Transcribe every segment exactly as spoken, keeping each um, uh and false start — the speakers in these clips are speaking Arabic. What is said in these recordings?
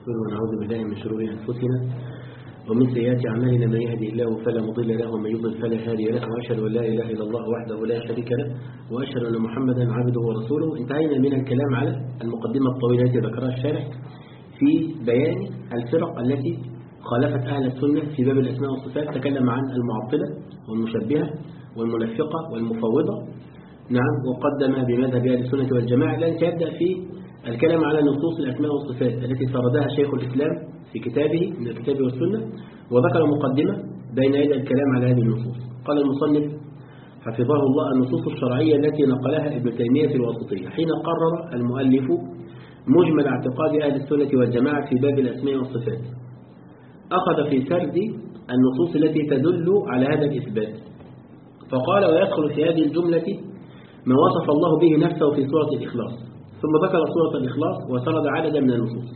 ونستغفره ونعوذ بالله من شرور أنفسنا ومن سيئات أعمالنا. من يهدي الله فلا مضل له ومن يضلل فلا هادي له، وأشهد أن لا إله إلا الله وحده لا شريك له، وأشهد أن محمدا عبده ورسوله. انتهينا من الكلام على المقدمة الطويلة التي ذكرها الشارح في بيان الفرق التي خالفت أهل السنة في باب الأسماء والصفات. تكلم عن المعطلة والمشبهة والمنفقة والمفوضة، نعم، وقدم بمذهب أهل السنة والجماعة. الآن سيبدأ في الكلام على نصوص الأسماء والصفات التي سردها شيخ الإسلام في كتابه من الكتاب والسنة، وذكر مقدمة بين يدي الكلام على هذه النصوص. قال المصنف حفظه الله: النصوص الشرعية التي نقلها ابن تيمية في الواسطية حين قرر المؤلف مجمل اعتقاد أهل السنة والجماعة في باب الأسماء والصفات، أخذ في سرد النصوص التي تدل على هذا الإثبات، فقال: ويدخل في هذه الجملة ما وصف الله به نفسه في سورة الإخلاص. ثم ذكر سورة الإخلاص وسرد عددا من النصوص.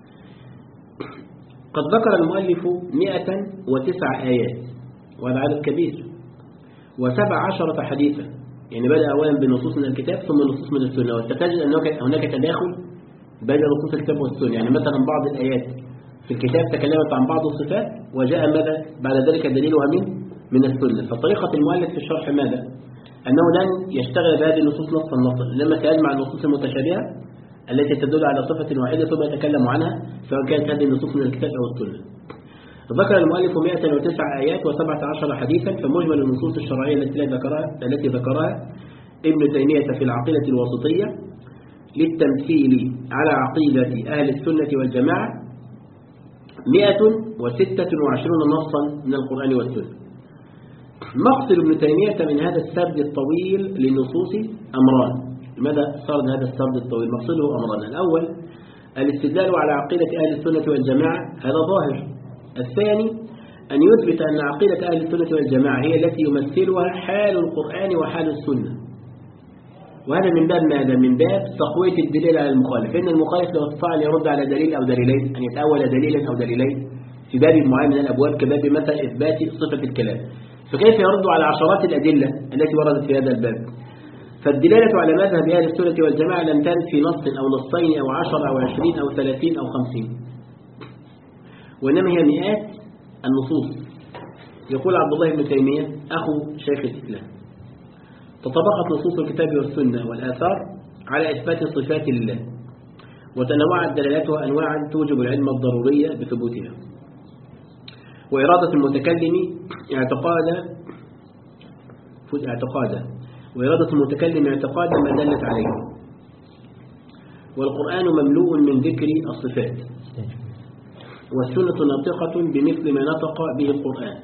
قد ذكر المؤلف مئة وتسع آيات، وهذا عدد كبير، وسبع عشرة حديثا، يعني بدأ أولا بنصوص من الكتاب ثم نصوص من السنة، وستجد أن هناك تداخل بين نصوص الكتاب والسنة. يعني مثلا بعض الآيات في الكتاب تكلمت عن بعض الصفات، وجاء ماذا بعد ذلك دليلها من من السنة. فطريقة المؤلف في الشرح ماذا؟ أنه لن يشتغل بهذه النصوص نصا نصا، لما سيجمع النصوص المتشابهة التي تدل على صفة واحدة ثم يتكلم عنها، سواء كانت هذه النصوص من الكتاب أو السنة. ذكر المؤلف مئة وتسع آيات وسبعة عشر حديثا، فمجمل النصوص الشرعية التي ذكرها التي ذكرها ابن تيمية في العقيدة الواسطية للتمثيل على عقيدة أهل السنة والجماعة مئة وستة وعشرون نصا من القرآن والسنة. مقصد ابن تيمية من هذا السرد الطويل للنصوص أمران. لماذا سرد هذا السرد الطويل؟ مقصده أمران: الأول الاستدلال على عقيدة أهل السنة والجماعة، هذا ظاهر. الثاني أن يثبت أن عقيدة أهل السنة والجماعة هي التي يمثلها حال القرآن وحال السنة، وهذا من باب ماذا؟ من باب تقوية الدليل على المخالف. إن المخالف لو استطاع أن يرد على دليل أو دليلين، أن يتأول دليلا أو دليلين في باب معين من الأبواب كباب مثلا إثبات صفة الكلام، فكيف يرد على عشرات الأدلة التي وردت في هذا الباب؟ فالدلالة على مذهب أهل السنة والجماعة لم ترد في نص أو نصين أو عشر أو عشرين أو ثلاثين أو خمسين، وإنما هي مئات النصوص. يقول عبد الله بن تيمية أخو شيخ الإسلام: تطبقت نصوص الكتاب والسنة والآثار على إثبات صفات الله، وتنوعت دلالاتها أنواعا توجب العلم الضرورية بثبوتها، وإرادة المتكلم اعتقادا اعتقادا وإرادة المتكلم اعتقادا ما دلت عليه، والقرآن مملوء من ذكر الصفات، والسنة ناطقة بمثل ما نطق به القرآن،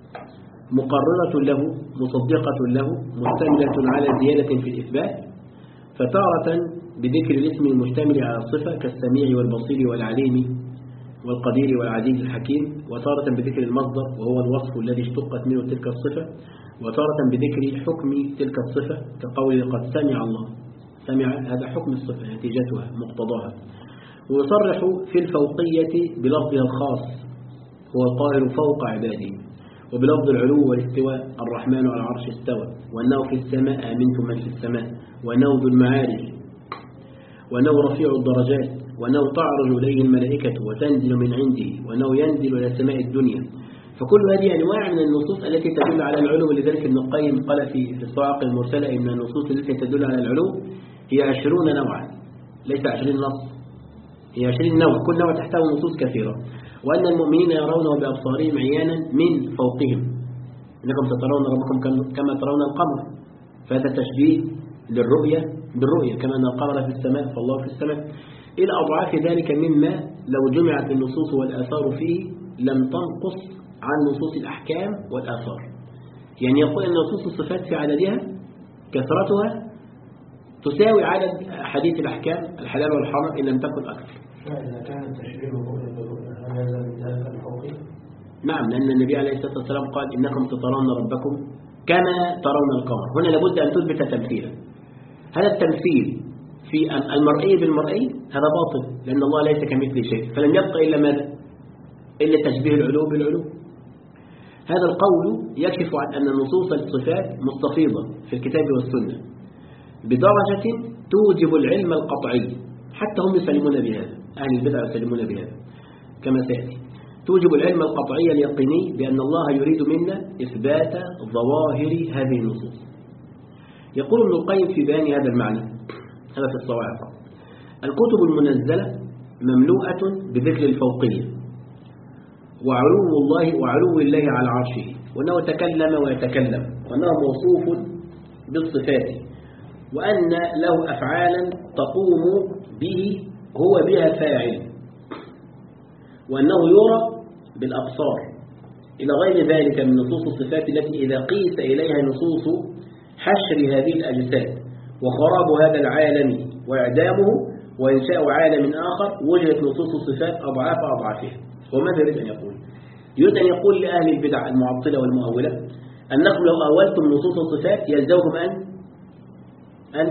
مقررة له مصدقة له مشتملة على زيادة في الإثبات، فتارة بذكر الاسم المشتمل على الصفة كالسميع والبصير والعليم والقدير والعزيز الحكيم، وتارة بذكر المصدر وهو الوصف الذي اشتقت منه تلك الصفة، وتارة بذكر حكم تلك الصفة كقول قد سمع الله. سمع هذا حكم الصفة نتيجتها مقتضاها. ويصرح في الفوقية بلفظها الخاص هو القاهر فوق عباده، وبلفظ العلو والاستواء الرحمن على العرش استوى، وأنه في السماء آمنتم من في السماء، وأنه ذو المعارج، وأنه رفيع الدرجات، وأنه تعرج إليه الملائكة وتنزل من عنده، وأنه ينزل إلى سماء الدنيا. فكل هذه أنواع من النصوص التي تدل على العلو. ولذلك ابن القيم قال في الصواعق المرسلة إن النصوص التي تدل على العلو هي عشرون نوعا، ليس عشرين نص، هي عشرين نوع، كل نوع تحتوي نصوص كثيرة. وأن المؤمنين يرونه بأبصارهم عيانا من فوقهم، إنكم سترون ربكم كما ترون القمر، فهذا تشبيه للرؤية بالرؤية، كما أن القمر في السماء فالله في السماء، إلى أضعاف ذلك مما لو جمعت النصوص والآثار فيه لم تنقص عن نصوص الأحكام والآثار. يعني يقول أن نصوص الصفات في عددها كثرتها تساوي عدد حديث الأحكام الحلال والحرام إن لم تكن أكثر. فإذا كان التشبيه الرؤية بالرؤية هذا من ذلك الفوقي؟ نعم، لأن النبي عليه الصلاة والسلام قال إنكم تترون ربكم كما ترون القمر. هنا لابد أن تثبت تمثيلا. هذا التمثيل في المرئي بالمرئي هذا باطل، لأن الله ليس كمثله شيء، فلم يبقى إلا ماذا؟ إلا تشبيه العلو بالعلو. هذا القول يكشف عن أن نصوص الصفات مستفيضة في الكتاب والسنة بدرجة توجب العلم القطعي، حتى هم يسلمون بهذا، أهل البدع يسلمون بهذا. كما سيأتي. توجب العلم القطعي اليقيني بأن الله يريد منا إثبات ظواهر هذه النصوص. يقول ابن القيم في بيان هذا المعنى، هذا في الصواعق: الكتب المنزلة مملوءة بذكر الفوقية وعلو الله وعلو الله على عرشه، وأنه تكلم ويتكلم، وأنه موصوف بالصفات، وأن له أفعالا تقوم به هو بها فاعل، وأنه يرى بالأبصار، إلى غير ذلك من نصوص الصفات التي إذا قيس إليها نصوص حشر هذه الأجساد وخراب هذا العالم وإعدامه وإنشاء عالم آخر وجدت نصوص الصفات أضعاف أضعافها. وماذا يريد أن يقول؟ يريد أن يقول لأهل البدع المعطلة والمؤولة أنكم لو أولتم نصوص الصفات يلزمكم أن أن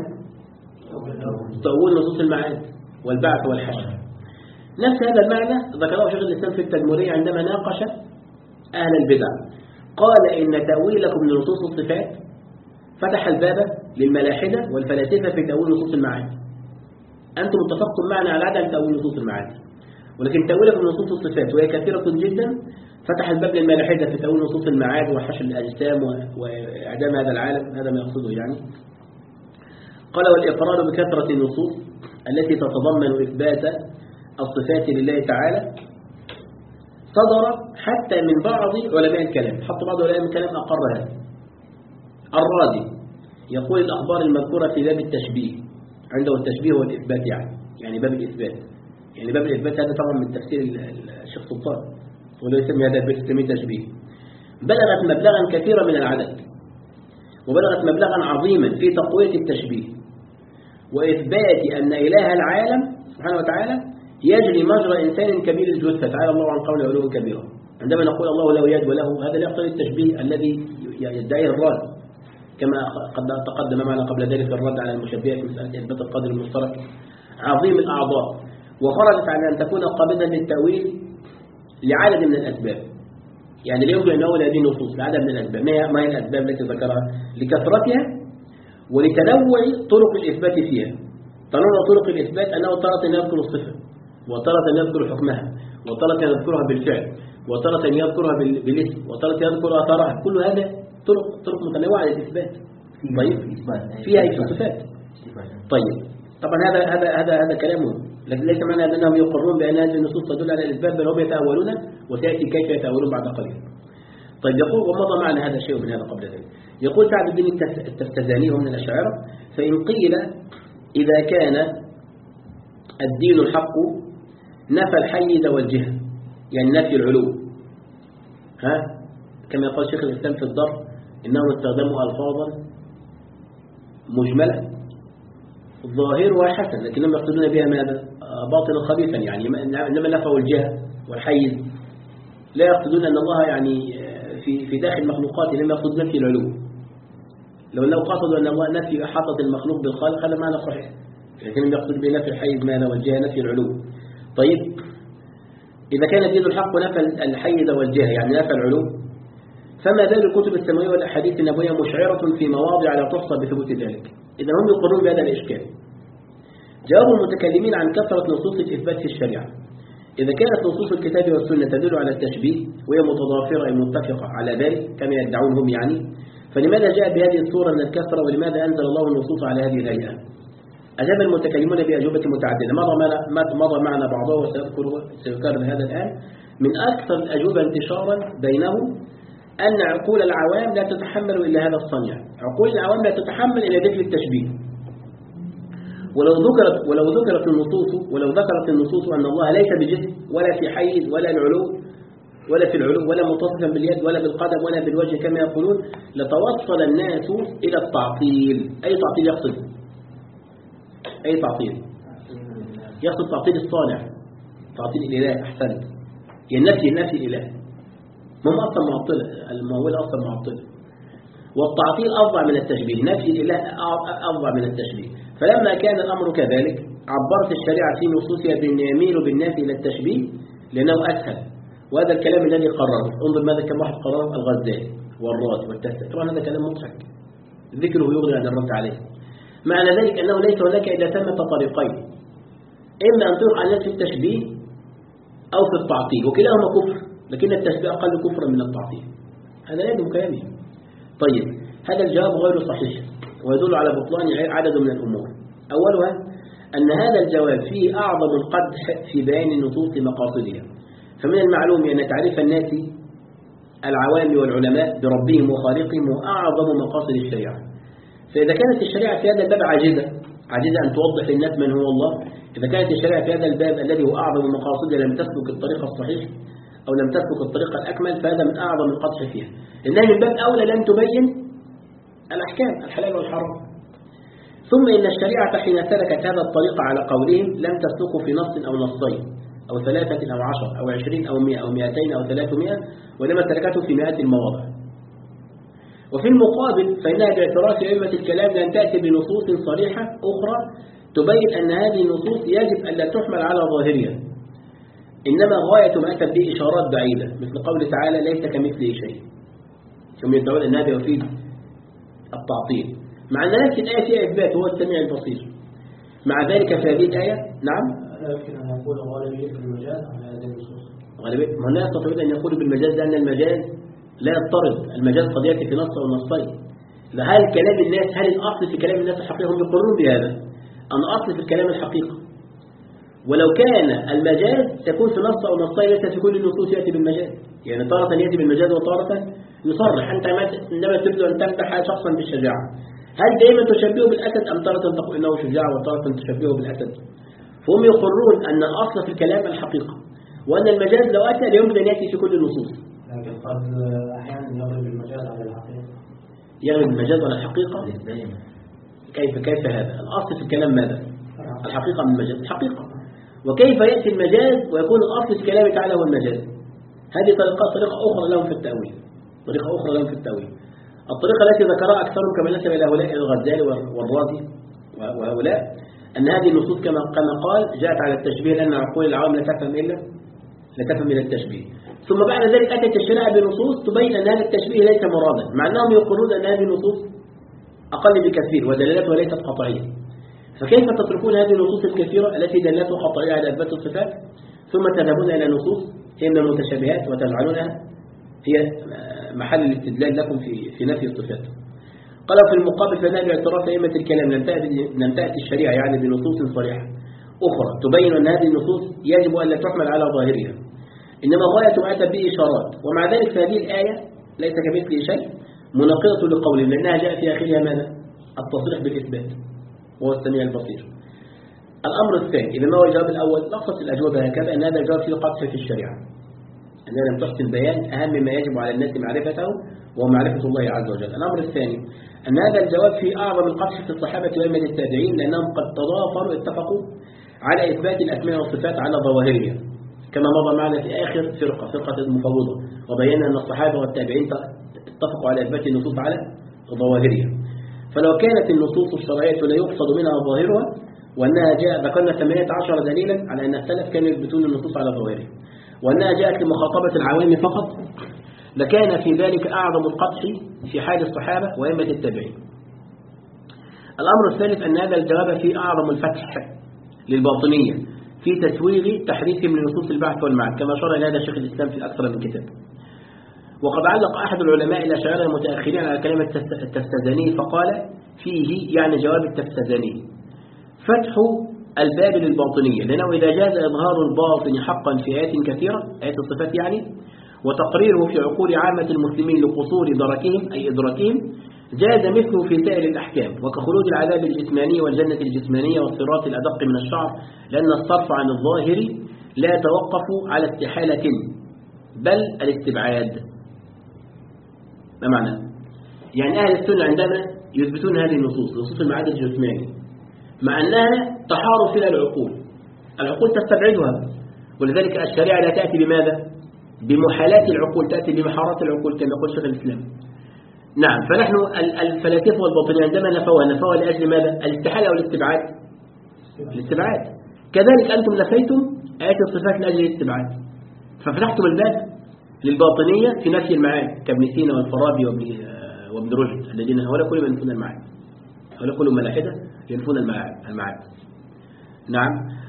تؤول نصوص المعاد والبعث والحشر. نفس هذا المعنى ذكره شيخ الإسلام في التدمرية عندما ناقش أهل البدع، قال إن تأويلكم لنصوص الصفات فتح الباب للملاحدة والفلاسفة في تأويل نصوص المعاد. أنتم اتفقتم معنا على عدم تأويل نصوص المعاد، ولكن تأويلكم لنصوص الصفات وهي كثيرة جدا فتح الباب للملاحدة في تأويل نصوص المعاد وحشر الأجسام وإعدام هذا العالم. هذا ما يقصده يعني. قال: والإقرار بكثرة النصوص التي تتضمن إثبات الصفات لله تعالى صدر حتى من بعض علماء الكلام، حتى بعض علماء الكلام أقر هذا. الرازي يقول: الأخبار المذكورة في باب التشبيه، عنده التشبيه والإثبات يعني يعني باب الإثبات، يعني باب الإثبات هذا طبعا من تفسير الشيخ سلطان، ولو يسمي هذا البيت يسميه تشبيه، بلغت مبلغا كثيرا من العدد، وبلغت مبلغا عظيما في تقوية التشبيه وإثبات أن إله العالم سبحانه وتعالى يجري مجرى إنسان كبير الجثة، تعالى الله عن قول علو كبيرا. عندما نقول الله له يد وله، هذا لا يقتضي التشبيه الذي يدعيه الرازي، كما قد تقدم معنا قبل ذلك الرد على المشبهة في مسألة إثبات القدر المشترك. عظيم الأعضاء، وخرجت عن أن تكون قابلة للتأويل لعدد من الأسباب، يعني لا يمكن أن نقول هذه النصوص لعدد من الأسباب. ما هي الأسباب التي ذكرها؟ لكثرتها ولتنوع طرق الإثبات فيها. تنوع طرق الإثبات أنه تارة يذكر الصفة، وتارة يذكر حكمها، وتارة يذكرها بالفعل، وتارة يذكرها بالاسم، وتارة يذكر أثرها. كل هذا طرق طرق متنوعة للإثبات. طيب فيها الصفات. طيب طبعا هذا هذا هذا هذا كلامه، لكن ليس معنى أنهم يقرون بأن هذه النصوص تدل على الإثبات، بل هم يتأولون، وسيأتي كيف يتأولون بعد قليل. طيب يقول: ومضى معنا هذا الشيء من هذا قبل ذلك. يقول سعد الدين التفتزاني من الأشاعرة: فإن قيل إذا كان الدين الحق نفى الحيز والجهة، يعني نفي العلو، ها كما يقول شيخ الإسلام في الضر إنهم استخدموا ألفاظا مجملة ظاهرها حسن لكنهم يقصدون بها ماذا؟ باطلا خبيثا، يعني إنما نفوا الجهة والحيز، لا يقصدون أن الله يعني في في داخل مخلوقاته، لم يقصد نفي العلو. لو لو قصدوا أن الله نفي إحاطة المخلوق بالخالق هذا معنى صحيح، لكنهم يقصد بنفي الحيز ماذا والجهة نفي العلو. طيب إذا كان الدين الحق نفى الحيز والجهة يعني نفى العلو، فما بال الكتب السماوية والأحاديث النبوية مشعرة في مواضع لا تحصى بثبوت ذلك؟ إذا هم يقرون بهذا الإشكال. جواب المتكلمين عن كثرة نصوص الإثبات في الشريعة: إذا كانت نصوص الكتاب والسنة تدل على التشبيه وهي متضافرة متفقة على ذلك كما يدعون هم يعني، فلماذا جاء بهذه الصورة من الكثرة، ولماذا أنزل الله النصوص على هذه الهيئة؟ أجاب المتكلمون بأجوبة متعددة، مضى معنا بعضها وسيذكر هذا الآن. من أكثر الأجوبة انتشارا بينهم أن عقول العوام لا تتحمل إلا هذا الصنيع. عقول العوام لا تتحمل إلا ذكر التشبيه، ولو ذكرت ولو ذكرت النصوص ولو ذكرت النصوص أن الله ليس بجسم ولا في حيز ولا العلو ولا في العلو ولا متصفا باليد ولا بالقدم ولا بالوجه كما يقولون، لتوصل الناس إلى التعطيل. أي تعطيل يقصد؟ أي تعطيل؟ يقصد تعطيل الصانع، تعطيل الإله. أحسنت، ينفي نفي الإله. هم أصلا معطلة، المؤولة أصلا معطلة، والتعطيل أفضع من التشبيه، نفي الإله أفضع من التشبيه. فلما كان الأمر كذلك عبرت الشريعة في نصوصها بأن يميل بالنفي إلى التشبيه لأنه أسهل، وهذا الكلام الذي قرره. انظر ماذا كم واحد قرره: الغزالي والرازي والتستر. طبعا هذا كلام مضحك، ذكره يغني عن الرد عليه. معنى ذلك أنه ليس هناك إلا ثمة طريقين: إما أن تطلق على نفي التشبيه، أو في التعطيل، وكلاهما كفر، لكن التشبيه أقل كفرا من التعطيل. هذا لا يجب كلامه. طيب هذا الجواب غير صحيح ويدل على بطلان عدد من الأمور. أولها أن هذا الجواب فيه أعظم القدح في بيان النصوص مقاصدها. فمن المعلوم أن تعريف الناس العوام والعلماء بربهم وخالقهم هو أعظم مقاصد الشريعة. فإذا كانت الشريعة في هذا الباب عاجزة عاجزة أن توضح للناس من هو الله، إذا كانت الشريعة في هذا الباب الذي هو أعظم مقاصدها لم تسلك الطريق الصحيح أو لم تسلك الطريق الأكمل، فهذا من أعظم القدح فيها، إنها من باب أولى لم تبين الأحكام الحلال والحرام. ثم إن الشريعة حين سلكت هذا الطريق على قولهم لم تسلكه في نص أو نصين أو ثلاثة أو عشر أو عشرين أو مئة أو مئتين أو ثلاثمائة، وإنما سلكته في مئات المواضع. وفي المقابل فإنها باعتراف أئمة الكلام لن تأتي بنصوص صريحة أخرى تبين أن هذه النصوص يجب أن لا تحمل على ظاهرها، إنما غاية ما أتت به إشارات بعيدة، مثل قوله تعالى ليس كمثله شيء، ثم يدعون أن هذا يفيد التعطيل، مع أن نفس الآية فيها إثبات هو السميع البصير. مع ذلك في هذه الآية نعم لا يمكن أن يقول غالبية المجاز على هذه النصوص. غالبية ما لا يستطيعون أن يقولوا بالمجاز، لأن المجاز لا يضطرد، المجاز قد يأتي في نص أو نصين. هل كلام الناس هل الأصل في كلام الناس الحقيقة؟ هم يقرون بهذا أن أصل في الكلام الحقيقة، ولو كان المجاز تكون في نص أو نصين ليس في كل النصوص يأتي بالمجاز، يعني تارة يأتي بالمجاز وتارة يصرح. أنت عندما تريد أن تمدح شخصا بالشجاعة هل دائما تشبهه بالأسد أم تارة تقول إنه شجاع وتارة تشبهه بالأسد؟ فهم يقرون أن الأصل في الكلام الحقيقة، وأن المجاز لو أتى لا يمكن أن يأتي في كل النصوص. لكن قد أحيانا يغلب المجاز على الحقيقة. يغلب المجاز على الحقيقة؟ كيف كيف هذا؟ الأصل في الكلام ماذا؟ الحقيقة من المجاز الحقيقة. وكيف يأتي المجاز ويكون الأصل في كلامه تعالى هو المجاز؟ هذه طريقة طريقة أخرى لهم في التأويل، طريقة أخرى لهم في التأويل. الطريقة التي ذكرها أكثرهم كما نسب إلى هؤلاء الغزالي والرازي وهؤلاء أن هذه النصوص كما كما قال جاءت على التشبيه، لأن عقول العوام لا تفهم إلا لا تفهم إلى التشبيه. ثم بعد ذلك أتت الشريعة بنصوص تبين أن هذا التشبيه ليس مرادا، مع أنهم يقولون أن هذه النصوص أقل بكثير ودلالتها ليست قطعية. فكيف تتركون هذه النصوص الكثيرة التي دلالتها قطعية على إثبات الصفات ثم تذهبون إلى نصوص هي من المتشابهات وتجعلونها هي محل الاستدلال لكم في في نفي الصفات؟ قال في المقابل فإنها باعتراف أئمة الكلام لم تأتي لم تأتي الشريعة يعني بنصوص صريحة أخرى تبين أن هذه النصوص يجب أن لا تحمل على ظاهرها، إنما غاية ما أتت به إشارات. ومع ذلك فهذه الآية ليس كمثله شيء مناقضة لقولهم، لأنها جاء في آخرها ماذا؟ التصريح بالإثبات وهو السميع البصير. الأمر الثاني إذا ما هو الجواب الأول لخص الأجوبة هكذا أن هذا الجواب فيه قدح في الشريعة، أنها لم تحسن بيان أهم ما يجب على الناس معرفته وهو معرفة الله عز وجل. الأمر الثاني أن هذا الجواب فيه أعظم القدح في الصحابة وأئمة التابعين، لأنهم قد تضافروا اتفقوا على إثبات الأسماء والصفات على ظواهرها كما مضى معنا في آخر فرقة فرقة المفوضة، وبينا أن الصحابة والتابعين اتفقوا على إثبات النصوص على ظواهرها. فلو كانت النصوص الشرعية لا يقصد منها ظاهرها وأنها جاء ذكرنا ثمانية عشر دليلا على أن السلف كانوا يثبتون النصوص على ظواهرها وأنها جاءت لمخاطبة العوام فقط، لكان في ذلك أعظم القدح في حال الصحابة وأئمة التابعين. الأمر الثالث أن هذا الجواب فيه أعظم الفتح للباطنية في تسويغ تحريفهم لنصوص البعث والمعاد كما أشار إلى هذا شيخ الإسلام في أكثر من كتاب. وقد علق أحد العلماء الأشاعرة المتأخرين على كلمة التفتزاني فقال فيه يعني جواب التفتزاني فتح الباب للباطنية، لأنه إذا جاز إظهار الباطن حقا في آيات كثيرة آيات الصفات يعني وتقريره في عقول عامة المسلمين لقصور دركهم أي إدراكهم جاز مثله في سائر الأحكام وكخلود العذاب الجسماني والجنة الجسمانية والصراط الأدق من الشعر، لأن الصرف عن الظاهر لا يتوقف على استحالة بل الاستبعاد. ما معنى؟ يعني أهل السنة عندما يثبتون هذه النصوص نصوص المعاد الجسماني مع أنها تحار فيها العقول العقول تستبعدها، ولذلك الشريعة لا تأتي بماذا؟ بمحالات العقول، تأتي بمحارات العقول كما يقول شيخ الإسلام. نعم، فنحن الفلاسفة والباطنية عندما نفوها نفوها لأجل ماذا؟ الاستحالة والاستبعاد الاستبعاد. كذلك أنتم نفيتم آيات الصفات لأجل الاستبعاد، ففتحتم الباب للباطنية في نفي المعاد كابن سينا والفارابي وابن وابن رشد الذين هؤلاء كلهم ينفون المعاد، هؤلاء كلهم ملاحدة ينفون المعاد المعاد. نعم،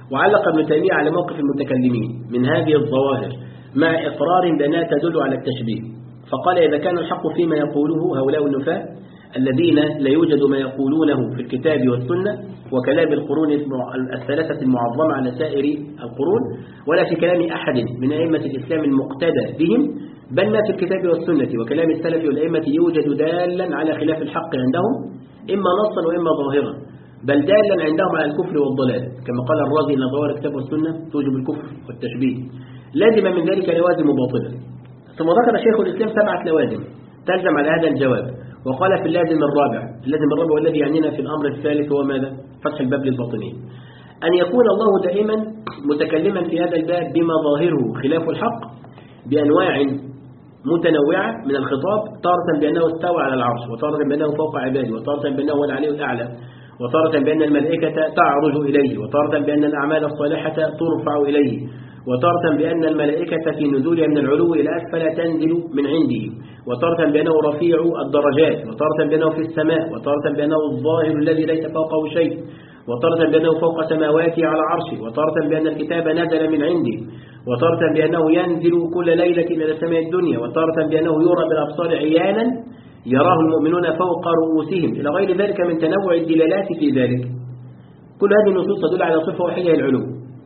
وعلق ابن تيمية على موقف المتكلمين من هذه الظواهر مع إقرار بأنها تدل على التشبيه، فقال إذا كان الحق فيما يقوله هؤلاء النفاة الذين لا يوجد ما يقولونه في الكتاب والسنة وكلام القرون الثلاثة المعظمة على سائر القرون ولا في كلام أحد من أئمة الإسلام المقتدى بهم، بل ما في الكتاب والسنة وكلام السلف والأئمة يوجد دالا على خلاف الحق عندهم إما نصا وإما ظاهرا، بل دالا عندهم على الكفر والضلال، كما قال الرازي إن ظواهر الكتاب والسنة توجب الكفر والتشبيه، لازم من ذلك لوازم باطلة. ثم ذكر شيخ الإسلام سبعة لوازم تلزم على هذا الجواب، وقال في اللازم الرابع، اللازم الرابع والذي يعنينا في الأمر الثالث هو ماذا؟ فتح الباب للباطنين، أن يكون الله دائما متكلما في هذا الباب بما ظاهره خلاف الحق بأنواع متنوعة من الخطاب، تارة بأنه استوى على العرش، وتارة بأنه فوق عباده، وتارة بأنه هو العلي الأعلى، وتارة بأن الملائكة تعرج إليه، وتارة بأن الأعمال الصالحة ترفع إليه، وتارة بأن الملائكة في نزولها من العلو إلى أسفل تنزل من عنده، وتارة بأنه رفيع الدرجات، وتارة بأنه في السماء، وتارة بأنه الظاهر الذي ليس فوقه شيء، وتارة بأنه فوق سماواته على عرشه، وتارة بأن الكتاب نزل من عنده، وتارة بأنه ينزل كل ليلة إلى سماء الدنيا، وتارة بأنه يرى بالأبصار عيانا يراه المؤمنون فوق رؤوسهم، إلى غير ذلك من تنوع الدلالات في ذلك. كل هذه النصوص تدل على صفة واحدة العلو،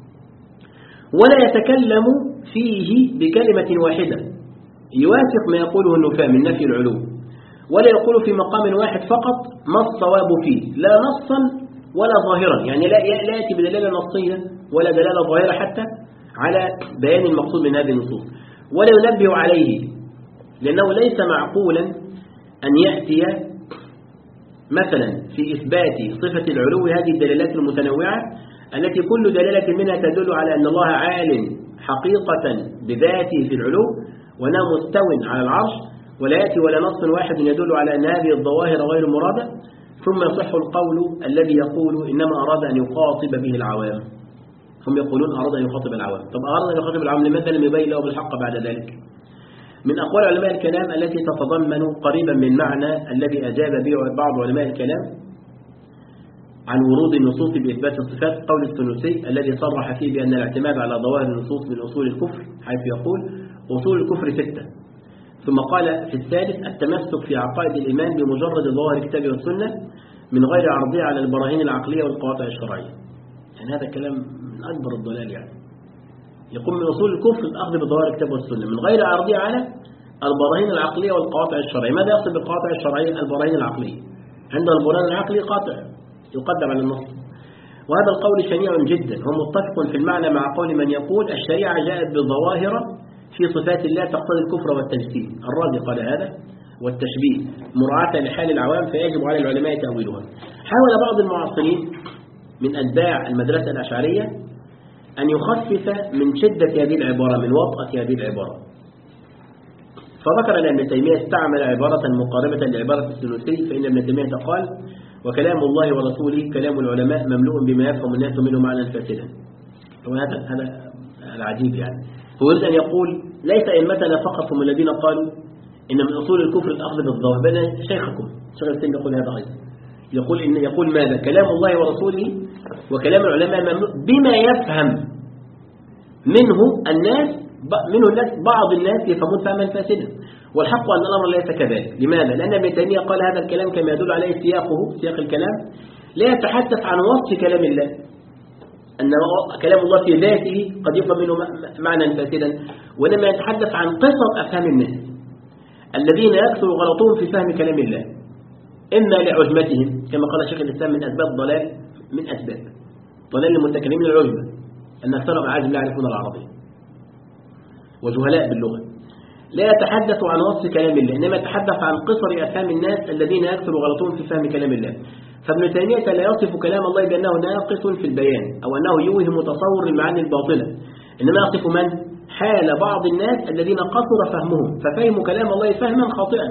ولا يتكلم فيه بكلمة واحدة يوافق ما يقوله النفاة من نفي العلو، ولا يقول في مقام واحد فقط ما الصواب فيه، لا نصا ولا ظاهرا، يعني لا لا يأتي بدلالة نصية ولا دلالة ظاهرة حتى على بيان المقصود من هذه النصوص، ولا ينبه عليه، لأنه ليس معقولا أن يأتي مثلا في إثبات صفة العلو هذه الدلالات المتنوعة التي كل دلالة منها تدل على أن الله عالٍ حقيقة بذاته في العلو وأنه مستو على العرش، ولا يأتي ولا نص واحد يدل على أن هذه الظواهر غير مرادة، ثم يصح القول الذي يقول إنما أراد أن يخاطب به العوام. هم يقولون أراد أن يخاطب العوام، طب أراد أن يخاطب العوام لماذا لم يبين له بالحق بعد ذلك؟ من أقوال علماء الكلام التي تتضمن قريبا من معنى الذي أجاب به بعض علماء الكلام عن ورود النصوص بإثبات الصفات قول السنوسي الذي صرح فيه بأن الاعتماد على ظواهر النصوص من أصول الكفر، حيث يقول أصول الكفر ستة، ثم قال في الثالث التمسك في عقائد الإيمان بمجرد ظواهر الكتاب والسنة من غير عرضها على البراهين العقلية والقواطع الشرعية. يعني هذا كلام من أكبر الضلال، يعني يقوم من أصول الكفر الأخذ بظواهر الكتاب والسنة من غير عرضها على البراهين العقلية والقواطع الشرعية. ماذا يقصد بالقواطع الشرعية؟ البراهين العقلية، عند البراهين العقلي قاطع يقدم على النص، وهذا القول شنيع جدا، هو متفق في المعنى مع قول من يقول الشريعة جاءت بظواهر في صفات الله تقتضي الكفر والتجسيم. الرازي قال هذا، والتشبيه مراعاة لحال العوام فيجب على العلماء تأويلها. حاول بعض المعاصرين من أتباع المدرسة الأشعرية أن يخفف من شدة هذه العبارة، من وطأة هذه العبارة، فذكر أن ابن تيمية استعمل عبارة مقاربة لعبارة السنوسي، فإن ابن تيمية قال وكلام الله ورسوله كلام العلماء مملوء بما يفهم الناس منه معنى فاسدا. هذا هذا العجيب، يعني هو يريد أن يقول ليس أئمتنا فقط هم الذين قالوا إن من أصول الكفر الأخذ بالظواهر، بل شيخكم شيخ الإسلام يقول هذا أيضا، يقول إن يقول ماذا؟ كلام الله ورسوله وكلام العلماء مملوء بما يفهم منه الناس منه الناس بعض الناس يفهمون فهما فاسدا، والحق أن الأمر ليس كذلك. لماذا؟ لأن ابن تيمية قال هذا الكلام كما يدل عليه سياقه، سياق الكلام لا يتحدث عن وصف كلام الله، أن كلام الله في ذاته قد يفهم منه معنى فاسدا، وإنما يتحدث عن قصص أفهام الناس الذين يكثر غلطهم في فهم كلام الله، إما لعجمتهم كما قال شيخ الإسلام من أسباب ضلال، من أسباب ضلال المتكلمين العجمة أن أكثرهم عاجم لا يعرفون العربية وجهلاء باللغة. لا يتحدث عن وصف كلام الله، إنما يتحدث عن قصر أفهام الناس الذين يكثر غلطهم في فهم كلام الله. فابن تيمية لا يصف كلام الله بأنه ناقص في البيان أو أنه يوهم تصور المعاني الباطلة، إنما يصف من؟ حال بعض الناس الذين قصر فهمهم ففهموا كلام الله فهما خاطئا.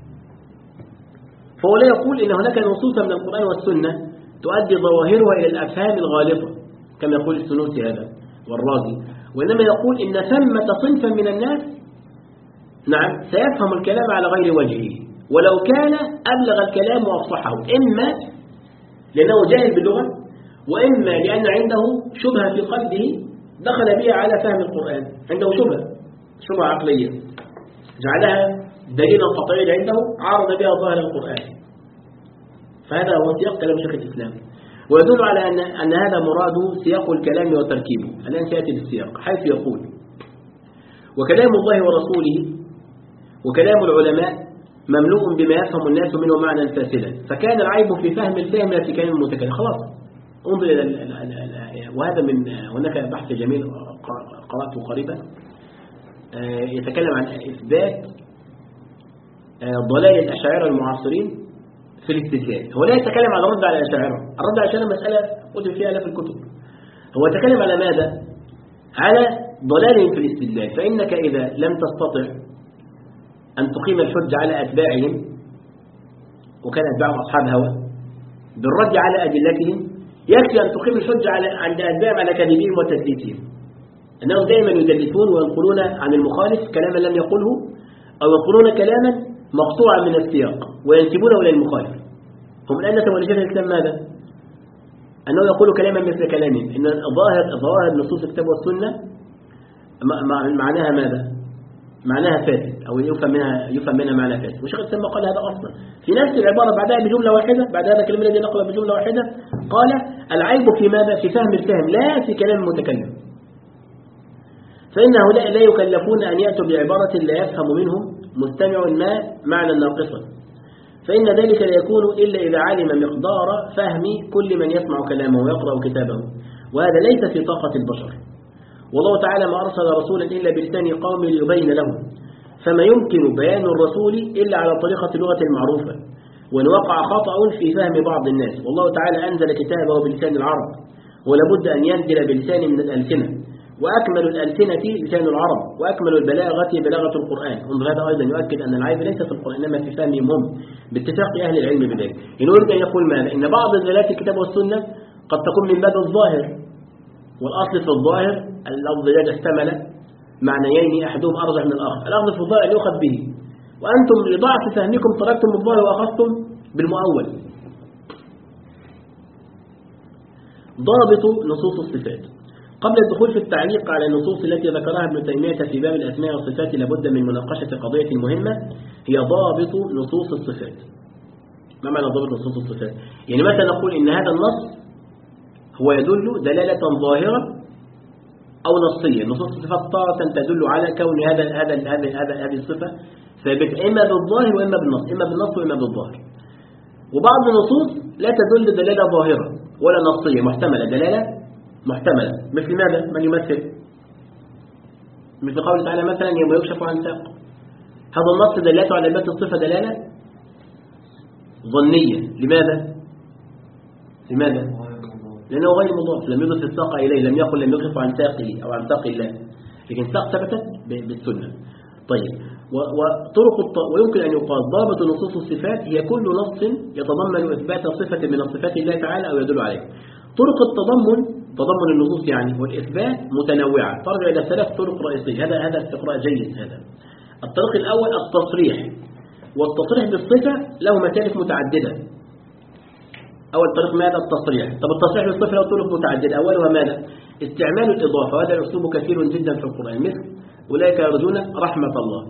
فهو لا يقول إن هناك نصوصا من القرآن والسنة تؤدي ظواهرها إلى الأفهام الغالطة كما يقول السنوسي هذا والرازي، وإنما يقول إن ثمة صنفا من الناس نعم سيفهم الكلام على غير وجهه ولو كان أبلغ الكلام وأفصحه، إما لأنه جاهل باللغة، وإما لأن عنده شبهة في قلبه دخل بها على فهم القرآن، عنده شبهة شبهة عقلية جعلها دليلا قطعيا عنده عارض بها ظاهر القرآن، فهذا هو سياق كلام شيخ الإسلام، ويدل على أن, أن هذا مراد سياق الكلام وتركيبه. الآن سيأتي بالسياق حيث يقول: وكلام الله ورسوله وكلام العلماء مملوء بما يفهم الناس منه معنى فاسدا، فكان العيب في فهم الفهم لا في كلام المتكلم. خلاص انظر إلى الآية، وهذا من هناك بحث جميل قرأته قريبا يتكلم عن إثبات ضلال الأشاعرة المعاصرين في الاستدلال. هو لا يتكلم على الرد على الأشاعرة، الرد على الأشاعرة مسألة قلت فيها آلاف الكتب. هو يتكلم على ماذا؟ على ضلالهم في الاستدلال. فإنك إذا لم تستطع أن تقيم الحج على أتباعهم، وكان أتباعهم أصحاب هوى، بالرد على أدلتهم، يكفي أن تقيم الحج على عند أتباعهم على كذبهم وتدليسهم، أنهم دائما يدلسون وينقلون عن المخالف كلاما لم يقله، أو ينقلون كلاما مقطوعا من السياق وينسبونه إلى المخالف. هم الآن نتولى شيخ الإسلام ماذا؟ أنه يقول كلاما مثل كلامهم، إن ظاهر ظواهر نصوص الكتاب والسنة معناها ماذا؟ معناها فاسد، أو يفهم منها يفهم منها معنى فاسد. وشيخ الإسلام قال هذا أصلا في نفس العبارة بعدها بجملة واحدة، بعد هذا الكلام الذي نقله بجملة واحدة قال: العيب في ماذا؟ في فهم الفهم لا في كلام المتكلم. فإن هؤلاء لا يكلفون أن يأتوا بعبارة لا يفهم منهم مستمع ما معنى ناقصا، فإن ذلك لا يكون إلا إذا علم مقدار فهم كل من يسمع كلامه ويقرأ كتابه، وهذا ليس في طاقة البشر. والله تعالى ما أرسل رسولا إلا بلسان قوم ليبين لهم، فما يمكن بيان الرسول إلا على طريقة اللغة المعروفة، وإن وقع خطأ في فهم بعض الناس. والله تعالى أنزل كتابه بلسان العرب، ولابد أن ينزل بلسان من الألسنة، وأكمل الألسنة لسان العرب، وأكمل البلاغة بلاغة القرآن. انظر هذا أيضا يؤكد أن العيب ليس في القرآن إنما في فهمهم هم، باتفاق أهل العلم بذلك. إن يريد أن يقول ماذا؟ إن بعض دلالات الكتاب والسنة قد تكون من باب الظاهر، والأصل في الظاهر اللفظ الذي اشتمل معنيين أحدهم أرجح من الآخر، الأخذ في الظاهر يؤخذ به، وأنتم لضعف فهمكم تركتم الظاهر وأخذتم بالمؤول. ضابط نصوص الصفات. قبل الدخول في التعليق على النصوص التي ذكرها ابن تيمية في باب الأسماء والصفات لابد من مناقشة قضية مهمة هي ضابط نصوص الصفات. ما معنى ضابط نصوص الصفات؟ يعني متى نقول إن هذا النص هو يدل دلالة ظاهرة أو نصية. نصوص الصفات طارة تدل على كون هذا هذا هذا هذا هذه الصفة ثابت إما بالظاهر وإما بالنص، إما بالنص وإما بالظاهر. وبعض النصوص لا تدل دلالة ظاهرة ولا نصية، محتملة، دلالة محتملة. مثل ماذا؟ من يمثل؟ مثل قول تعالى مثلا يوم يكشف عن ساق، هذا النص دلالته على ذات الصفة دلالة ظنية. لماذا؟ لماذا؟ لأنه غير مضاف، لم يضف الساق إليه، لم يقل لم يكشف عن ساقه أو عن ساق الله، لكن ساق ثبتت بالسنة. طيب، وطرق الط... ويمكن أن يقال ضابط نصوص الصفات هي كل نص يتضمن إثبات صفة من صفات الله تعالى أو يدل عليه. طرق التضمن، تضمن النصوص يعني والإثبات متنوعة، ترجع إلى ثلاث طرق رئيسية. هذا هذا استقراء جيد. هذا الطريق الأول التصريح، والتصريح بالصفة له مسالك متعددة. أول طريق ماذا؟ التصريح. طب التصريح بالصفة له طرق متعددة. أولها ماذا؟ استعمال الإضافة، وهذا الأسلوب كثير جدا في القرآن، مثل أولئك يرجون رحمة الله،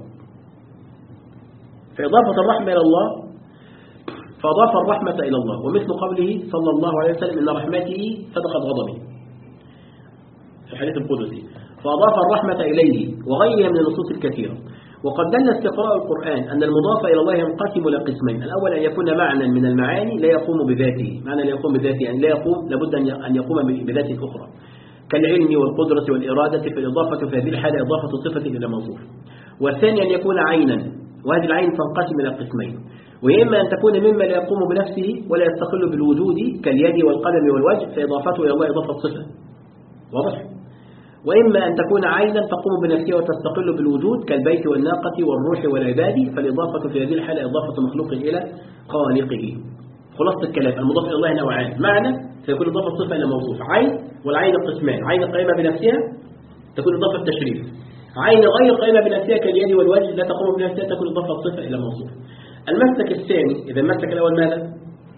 فإضافة الرحمة إلى الله، فأضاف الرحمة إلى الله. ومثل قوله صلى الله عليه وسلم إن رحمته سبقت غضبه في الحديث القدسي، فأضاف الرحمة إليه، وغيرها من النصوص الكثيرة. وقد دل استقراء القرآن أن المضاف إلى الله ينقسم إلى قسمين. الأول أن يكون معنى من المعاني لا يقوم بذاته، معنى لا يقوم بذاته يعني لا يقوم، لابد أن يقوم بذات أخرى كالعلم والقدرة والإرادة، فالإضافة في هذه الحالة إضافة صفة إلى موصوف. والثاني أن يكون عينا، وهذه العين تنقسم إلى قسمين، وهي إما أن تكون مما لا يقوم بنفسه ولا يستقل بالوجود كاليد والقلم والوجه، فإضافته إلى الله إضافة صفة، واضح؟ وإما أن تكون عينا تقوم بنفسها وتستقل بالوجود كالبيت والناقة والروح والعباد، فالإضافة في هذه الحالة إضافة مخلوق إلى خالقه. خلاصة الكلام، المضاف إلى الله نوعان: معنى فيكون إضافة صفة إلى موصوف، عين، والعين قسمان: عين قائمة بنفسها تكون إضافة تشريف، عين غير قائمة بنفسها كاليد والوجه لا تقوم بنفسها تكون إضافة صفة إلى موصوف. المسلك الثاني، إذا المسلك الأول ماذا؟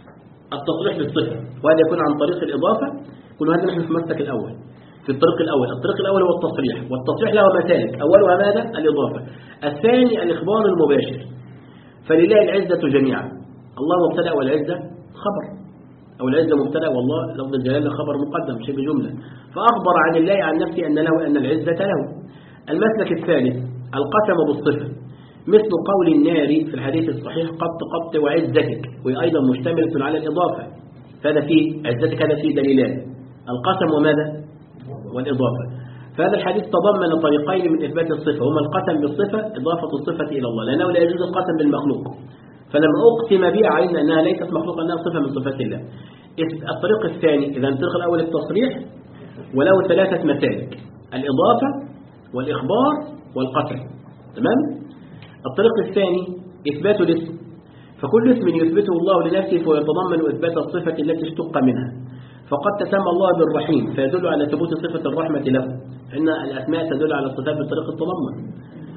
التصريح بالصفة، وهذا يكون عن طريق الإضافة. كل هذا نحن في المسلك الأول، في الطريق الأول. الطريق الأول هو التصريح، والتصريح له مسالك، أولها ماذا؟ الإضافة. الثاني الإخبار المباشر. فلله العزة جميعا، الله مبتدأ والعزة خبر، أو العزة مبتدأ والله لفظ الجلالة خبر مقدم شبه جملة، فأخبر عن الله عن نفسه أن له أن العزة له. المسلك الثالث القسم بالصفة، مثل قول النار في الحديث الصحيح قط قط وعزتك، وهي أيضا مشتملة على الإضافة، فهذا فيه عزتك، هذا فيه دليلان، القسم وماذا؟ والإضافة. فهذا الحديث تضمن طريقين من إثبات الصفة، هما القسم بالصفة، إضافة الصفة إلى الله، لأنه لا يجوز القسم بالمخلوق، فلما أقسم بها علمنا أنها ليست مخلوقا، أنها صفة من صفات الله. الطريق الثاني، إذا الطريق الأول التصريح وله ثلاثة مسالك، الإضافة والإخبار والقسم، تمام؟ الطريق الثاني إثبات الاسم، فكل اسم يثبته الله لنفسه فهو يتضمن إثبات الصفة التي اشتق منها، فقد تسمى الله بالرحيم فيدل على ثبوت صفة الرحمة له، فإن الأسماء تدل على الصفات بطريقة التضمن.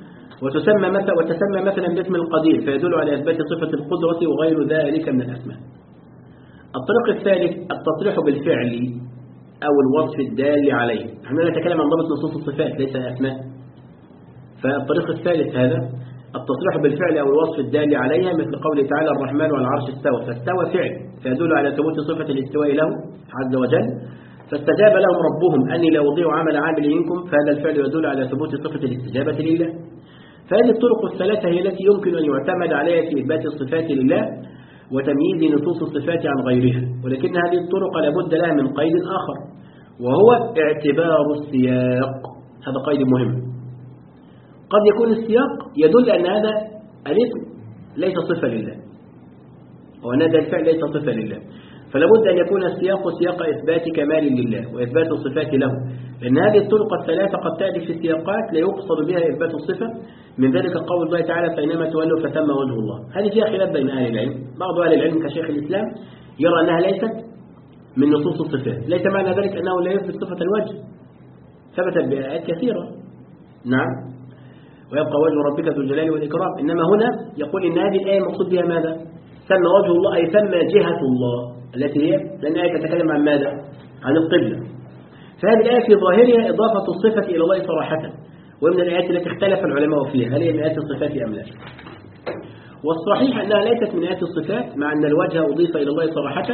وتسمى مثلا وتسمى مثلا باسم القدير فيدل على إثبات صفة القدرة وغير ذلك من الأسماء. الطريق الثالث التصريح بالفعل أو الوصف الدال عليه، نحن نتكلم عن ضبط نصوص الصفات ليس الأسماء. فالطريق الثالث هذا التصريح بالفعل أو الوصف الدال عليها، مثل قوله تعالى الرحمن على العرش استوى، فاستوى فعل فيدل على ثبوت صفة الاستواء له عز وجل. فاستجاب لهم ربهم أني لا أضيع عمل عامل منكم، فهذا الفعل يدل على ثبوت صفة الاستجابة لله. فهذه الطرق الثلاثة هي التي يمكن أن يعتمد عليها في إثبات الصفات لله وتمييز نصوص الصفات عن غيرها، ولكن هذه الطرق لابد لها من قيد آخر، وهو اعتبار السياق. هذا قيد مهم. قد يكون السياق يدل أن هذا الاسم ليس صفة لله، وأن هذا الفعل ليس صفة لله، فلابد أن يكون السياق سياق إثبات كمال لله وإثبات الصفات له، لأن هذه الطرق الثلاثة قد تأتي في السياقات لا يقصد بها إثبات الصفة، من ذلك قول الله تعالى فإنما تولوا فثم وجه الله. هذه فيها خلاف بين أهل العلم، بعض أهل العلم كشيخ الإسلام يرى أنها ليست من نصوص الصفات، ليس معنى ذلك أنه لا يثبت صفة الوجه، ثبتت بآيات كثيرة، نعم، ويبقى وجه ربك ذو الجلال والإكرام. إنما هنا يقول إن هذه الآية مقصود بها ماذا؟ ثم وجه الله أي ثم جهة الله التي هي، لأن الآية تتكلم عن ماذا؟ عن القبلة. فهذه الآية في ظاهرها إضافة الصفة إلى الله صراحة، ومن الآيات التي اختلف العلماء فيها هل هي من آيات الصفات أم لا. والصحيح أنها ليست من آيات الصفات، مع أن الوجه أضيف إلى الله صراحة،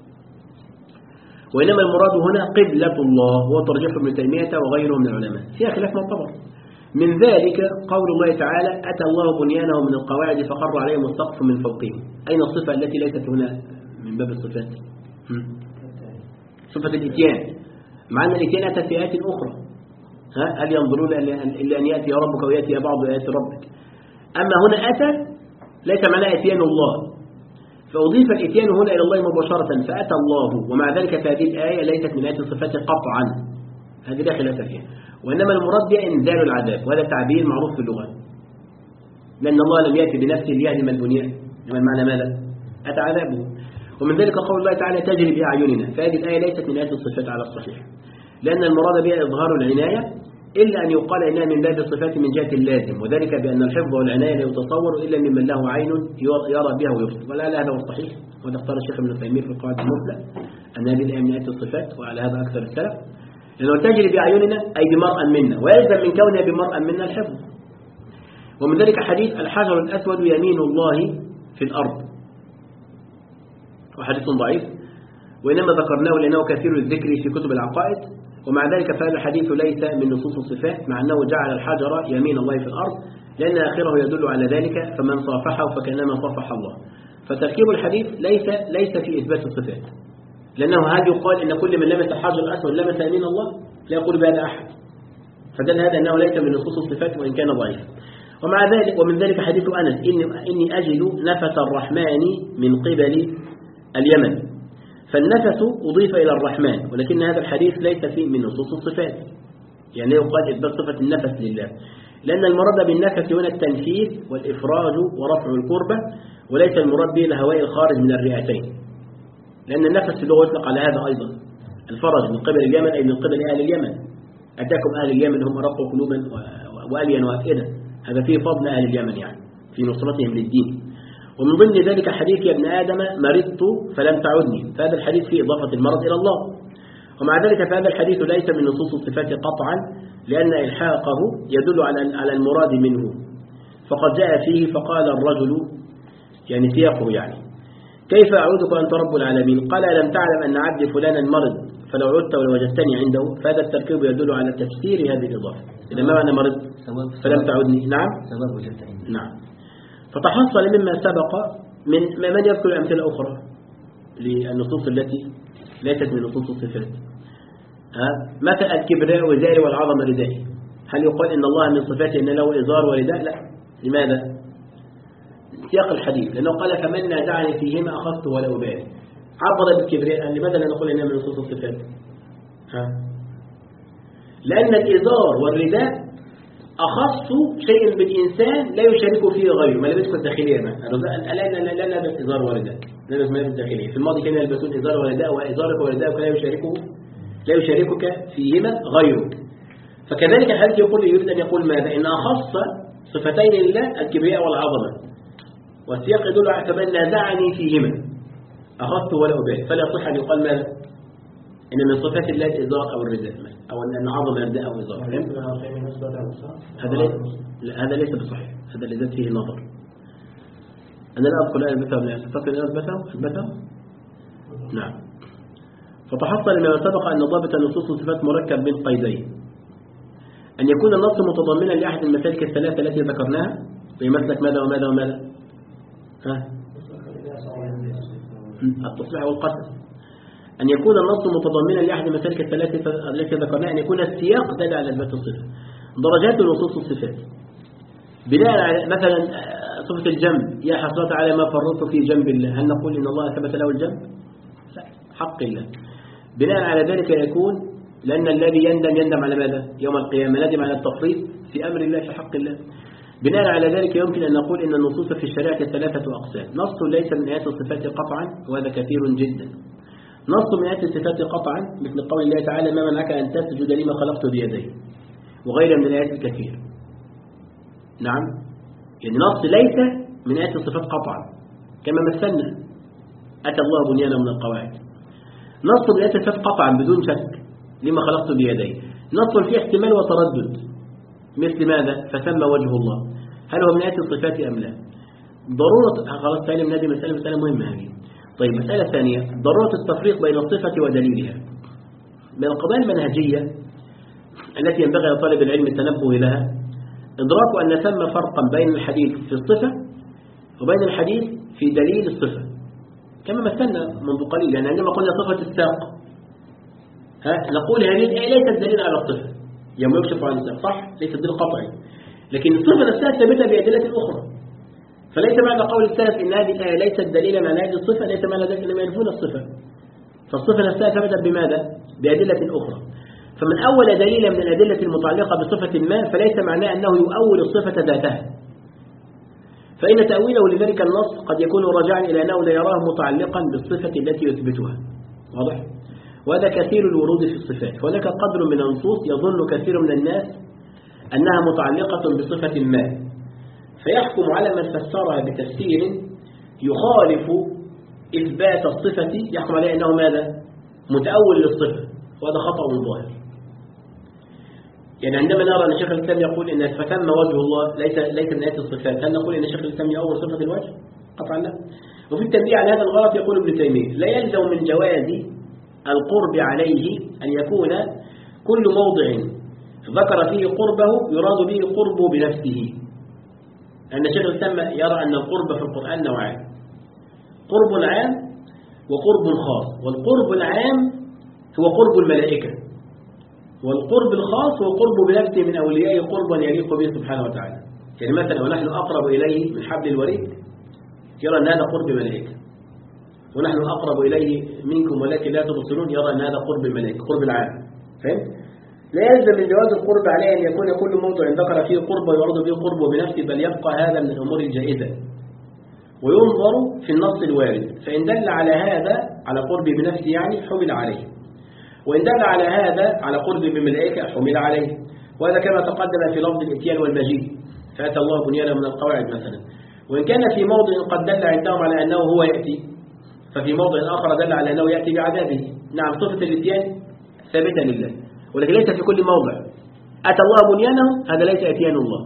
وإنما المراد هنا قبلة الله، هو ترجيح ابن تيمية وغيره من العلماء، فيها خلاف معتبر. من ذلك قول الله تعالى أتى الله بنيانه من القواعد فقر عليهم السقف من فوقهم. أين الصفة التي ليست هنا من باب الصفات؟ صفة الإتيان، مع أن الإتيان أتت في آيات أخرى، ها؟ هل ينظرون إلا أن يأتي ربك ويأتي بعض آيات ربك. أما هنا أتى ليس معناه إتيان الله، فأضيف الإتيان هنا إلى الله مباشرة فأتى الله، ومع ذلك فهذه الآية ليست من آيات الصفات قطعا، هذه لا خلاف فيها، وإنما المراد بها إنزال العذاب، وهذا تعبير معروف في اللغة، لأن الله لم يأتي بنفسه ليهدم البنيان، إنما المعنى ماذا؟ أتى عذابه. ومن ذلك قول الله تعالى تجري بأعيننا، فهذه الآية ليست من آيات الصفات على الصحيح، لأن المراد بها إظهار العناية، إلا أن يقال إنها من باب الصفات من جهة اللازم، وذلك بأن الحفظ والعناية لا يتصور إلا ممن له عين يرى بها ويبصر، ولا هذا هو الصحيح، وهذا اختار الشيخ ابن تيمية في القواعد المثلى أن هذه الآية من آيات الصفات، وعلى هذا أكثر السلف، لأنه تجري بأعيننا أي بمرأ منا، ويلزم من كونها بمرأ منا الحفظ. ومن ذلك حديث الحجر الأسود يمين الله في الأرض، وحديث ضعيف، وإنما ذكرناه لأنه كثير الذكر في كتب العقائد، ومع ذلك فهذا الحديث ليس من نصوص الصفات، مع أنه جعل الحجر يمين الله في الأرض، لأن آخره يدل على ذلك فمن صافحه فكأنما صافح الله. فتركيب الحديث ليس ليس في إثبات الصفات، لأنه هل يقال إن كل من لمس الحجر الأسود لمس يمين الله؟ لا يقول بهذا أحد، فدل هذا أنه ليس من نصوص الصفات وإن كان ضعيف. ومع ذلك ومن ذلك حديث أنس إني, إني أجد نفس الرحمن من قبل اليمن، فالنفس أضيف إلى الرحمن، ولكن هذا الحديث ليس فيه من نصوص الصفات، يعني يقال إثبات صفة النفس لله، لأن المراد بالنفس هنا التنفيذ والإفراج ورفع الكربة، وليس المراد به الهواء الخارج من الرئتين، لأن النفس في اللغة يطلق على هذا أيضا، الفرج من قبل اليمن أي من قبل أهل اليمن، أتاكم أهل اليمن هم أرق قلوبا وألين وأفئدة، هذا فيه فضل أهل اليمن يعني في نصرتهم للدين. ومن ضمن ذلك حديث يا ابن آدم مرضت فلم تعدني، فهذا الحديث فيه إضافة المرض إلى الله. ومع ذلك فهذا الحديث ليس من نصوص الصفات قطعا، لأن إلحاقه يدل على على المراد منه. فقد جاء فيه فقال الرجل، يعني سياقه يعني: كيف أعودك وأنت رب العالمين؟ قال: ألم تعلم أن عبدي فلانا مرض فلو عدت ولوجدتني عنده؟ فهذا التركيب يدل على تفسير هذه الإضافة. إذا ما معنى مرض فلم تعدني؟ نعم سبب وجدتني. نعم. فتحصل مما سبق من من يذكر أمثلة أخرى للنصوص التي ليست من نصوص الصفات. مثل الكبرياء وزاري والعظمة ردائي، هل يقال إن الله من صفاته أن له إزار ورداء؟ لا. لماذا؟ سياق الحديث، لأنه قال: فمن نازعني فيهما أخذته ولا أبالي. عبر بالكبرياء، لماذا لا نقول إنها من نصوص الصفات؟ ها؟ لأن الإزار والرداء أخص شيء بالإنسان لا يشارك فيه غيره، ملابسه الداخلية. ما الآن لا نلبس إزار ورداء، نلبس ملابس داخلية. في الماضي كانوا يلبسون إزار ورداء، وإزارك ورداءك لا يشاركه لا يشاركك فيهما غيرك. فكذلك الحديث يقول يريد أن يقول ماذا؟ إن أخص صفتين لله الكبرياء والعظمة، والسياق يدل على كمان نازعني فيهما أخذت ولا أبالي، فلا يصح أن يقال ماذا؟ إن من صفات الله الإزار أو الرداء، أو أن عظم الرداء أو إزار. هذا ليس لا هذا ليس بصحيح، هذا اللي زاد فيه نظر. أنا لا أذكر الآن البثه ولا أذكر الآن البثه البثه نعم. فتحصل مما سبق أن ضابط النصوص والصفات مركب من قيدين: أن يكون النص متضمنا لأحد المسالك الثلاثة التي ذكرناها، في مسلك ماذا وماذا وماذا؟ ها؟ التصريح والقسم. أن يكون النص متضمنا لأحد المسالك الثلاثة التي ذكرناها، أن يكون السياق دل على إثبات الصفة. درجات نصوص الصفات بناء على مثلا صفة الجنب: يا حسرة على ما فرطت في جنب الله، هل نقول إن الله ثبت له الجنب؟ لا، حق الله. بناء على ذلك يكون، لأن الذي يندم يندم على ماذا؟ يوم القيامة ندم على التفريط في أمر الله في حق الله. بناء على ذلك يمكن أن نقول إن النصوص في الشريعة ثلاثة أقسام: نص ليس من آيات الصفات قطعا، وهذا كثير جدا. نص من آيات الصفات قطعا، مثل قول الله تعالى: ما منعك أن تسجد لما خلقت بيدي، وغيرها من الآيات الكثير. نعم، يعني نص ليس من آيات الصفات قطعا، كما مثلنا أتى الله بنيانا من القواعد. نص من آيات الصفات قطعا بدون شك: لما خلقت بيدي. نص فيه احتمال وتردد، مثل ماذا؟ فثم وجه الله، هل هو من آيات الصفات أم لا؟ ضرورة، خلاص تعالى من هذه مسألة مسألة مهمة هذه. طيب، مسألة ثانية: ضرورة التفريق بين الصفة ودليلها. من القضايا المنهجية التي ينبغي لطالب العلم التنبه لها إدراك أن ثم فرقا بين الحديث في الصفة وبين الحديث في دليل الصفة، كما مثلنا منذ قليل. يعني عندما قلنا صفة الساق، ها نقول هذه الآية ليست دليل على الصفة يوم يكشف عن الساق، صح؟ ليست دليل قطعي، لكن الصفة نفسها ثابتة بأدلة أخرى. فليس معنى قول السلف إن هذه الآية ليست دليلا على هذه الصفة، ليس معنى ذلك أنهم ينفون الصفة. فالصفة نفسها ثبتت بماذا؟ بأدلة أخرى. فمن أول دليل من الأدلة المتعلقة بصفة ما، فليس معناه أنه يؤول الصفة ذاتها، فإن تأويله لذلك النص قد يكون راجعا إلى أنه لا يراه متعلقا بالصفة التي يثبتها. واضح؟ وهذا كثير الورود في الصفات. هناك قدر من النصوص يظن كثير من الناس أنها متعلقة بصفة ما، فيحكم على من فسرها بتفسير يخالف إثبات الصفة، يحكم عليه أنه ماذا؟ متأول للصفة، وهذا خطأ ظاهر. يعني عندما نرى أن شيخ الإسلام يقول إن فثم وجه الله ليس ليس من آيات الصفات، هل نقول إن شيخ الإسلام يأول صفة الوجه؟ قطعا لا. وفي التنبيه على هذا الغلط يقول ابن تيمية: لا يلزم من جواز القرب عليه أن يكون كل موضع ذكر فيه قربه يراد به قربه بنفسه. أن شيخ الإسلام يرى أن القرب في القرآن نوعان: قرب عام وقرب خاص. والقرب العام هو قرب الملائكة، والقرب الخاص هو قرب بنفسه من أوليائه قربا يليق به سبحانه وتعالى. يعني مثلا ونحن أقرب إليه من حبل الوريد، يرى أن هذا قرب ملائكة. ونحن أقرب إليه منكم ولكن لا تبصرون، يرى أن هذا قرب الملائكة، قرب العام. فهمت؟ لا يلزم من جواز القرب عليه أن يكون كل موضع ذكر فيه قربه يراد به قربه بنفسه، بل يبقى هذا من الأمور الجائزة، وينظر في النص الوارد، فإن دل على هذا على قربه بنفسه يعني حمل عليه، وإن دل على هذا على قربه بملائكة حمل عليه. وهذا كما تقدم في لفظ الإتيان والمجيء: فأتى الله بنيانا من القواعد مثلا. وإن كان في موضع قد دل عندهم على أنه هو يأتي، ففي موضع آخر دل على أنه يأتي بعذابه. نعم، صفة الإتيان ثابتة لله، ولكن ليس في كل موضع. أتى الله بنيانه، هذا ليس إتيان الله.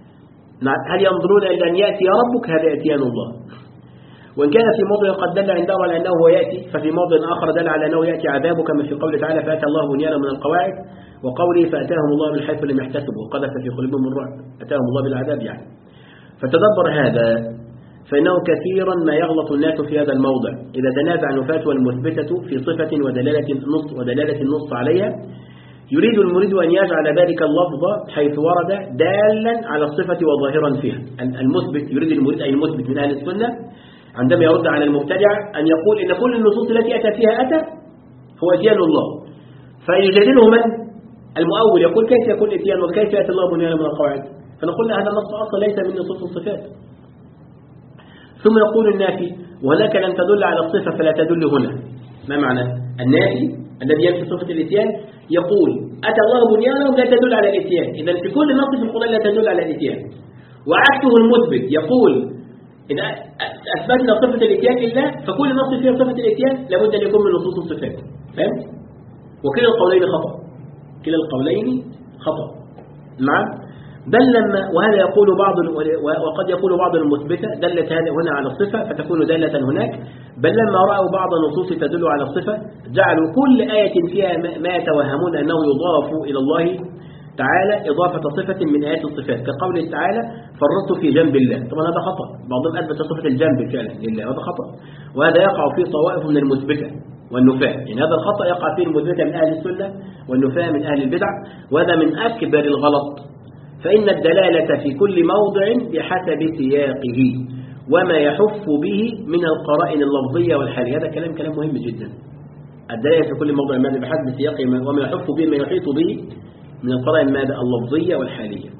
هل ينظرون إلى أن يأتي ربك؟ هذا إتيان الله. وإن كان في موضع قد دل عندهم على أنه هو يأتي، ففي موضع آخر دل على أنه يأتي عذابه، كما في قوله تعالى فأتى الله بنيانه من القواعد، وقوله فأتاهم الله من حيث لم يحتسبوا وقذف في قلوبهم الرعب، أتاهم الله بالعذاب يعني. فتدبر هذا، فإنه كثيرا ما يغلط الناس في هذا الموضع إذا تنازع الفتوى المثبتة في صفة ودلالة النص ودلالة النص عليها، يريد المريد أن يجعل ذلك اللفظ حيث ورد دالا على الصفة وظاهرا فيها. المثبت يريد المريد أي المثبت من أهل السنة عندما يرد على المبتدع أن يقول إن كل النصوص التي أتى فيها أتى هو إتيان الله، فيجادله من؟ المؤول، يقول كيف يكون إتيان وكيف يأتي الله بنيانا من القواعد؟ فنقول هذا النص أصلا ليس من نصوص الصفات. ثم يقول النافي وهناك لن تدل على الصفة فلا تدل هنا. ما معنى؟ النافي الذي ينفي صفة الإتيان يقول أتى الله بنيانه لا تدل على الإتيان، إذا في كل نص في القرآن لا تدل على الإتيان. وعكسه المثبت يقول إذا أثبتنا صفة الإتيان لله فكل نص فيه صفة الإتيان لابد أن يكون من نصوص الصفات. فهمت؟ وكلا القولين خطأ، كلا القولين خطأ. نعم، بل لما وهذا يقول بعض وقد يقول بعض المثبتة دلت هذا هنا على الصفة فتكون دالة هناك، بل لما رأوا بعض النصوص تدل على الصفة جعلوا كل آية فيها ما يتوهمون أنه يضاف إلى الله تعالى إضافة صفة من آيات الصفات، كقوله تعالى فرطت في جنب الله. طبعا هذا خطأ، بعضهم أثبت صفة الجنب فعلا لله، هذا خطأ، وهذا يقع فيه طوائف من المثبتة والنفاة. يعني هذا الخطأ يقع فيه المثبتة من أهل السنة والنفاة من أهل البدع، وهذا من أكبر الغلط. فإن الدلالة في كل موضع بحسب سياقه وما يحف به من القرائن اللفظية والحالية. هذا كلام كلام مهم جدا. الدلالة في كل موضع ماذا بحسب سياقه وما يحف به ما يحيط به من القرائن ماذا اللفظية والحالية.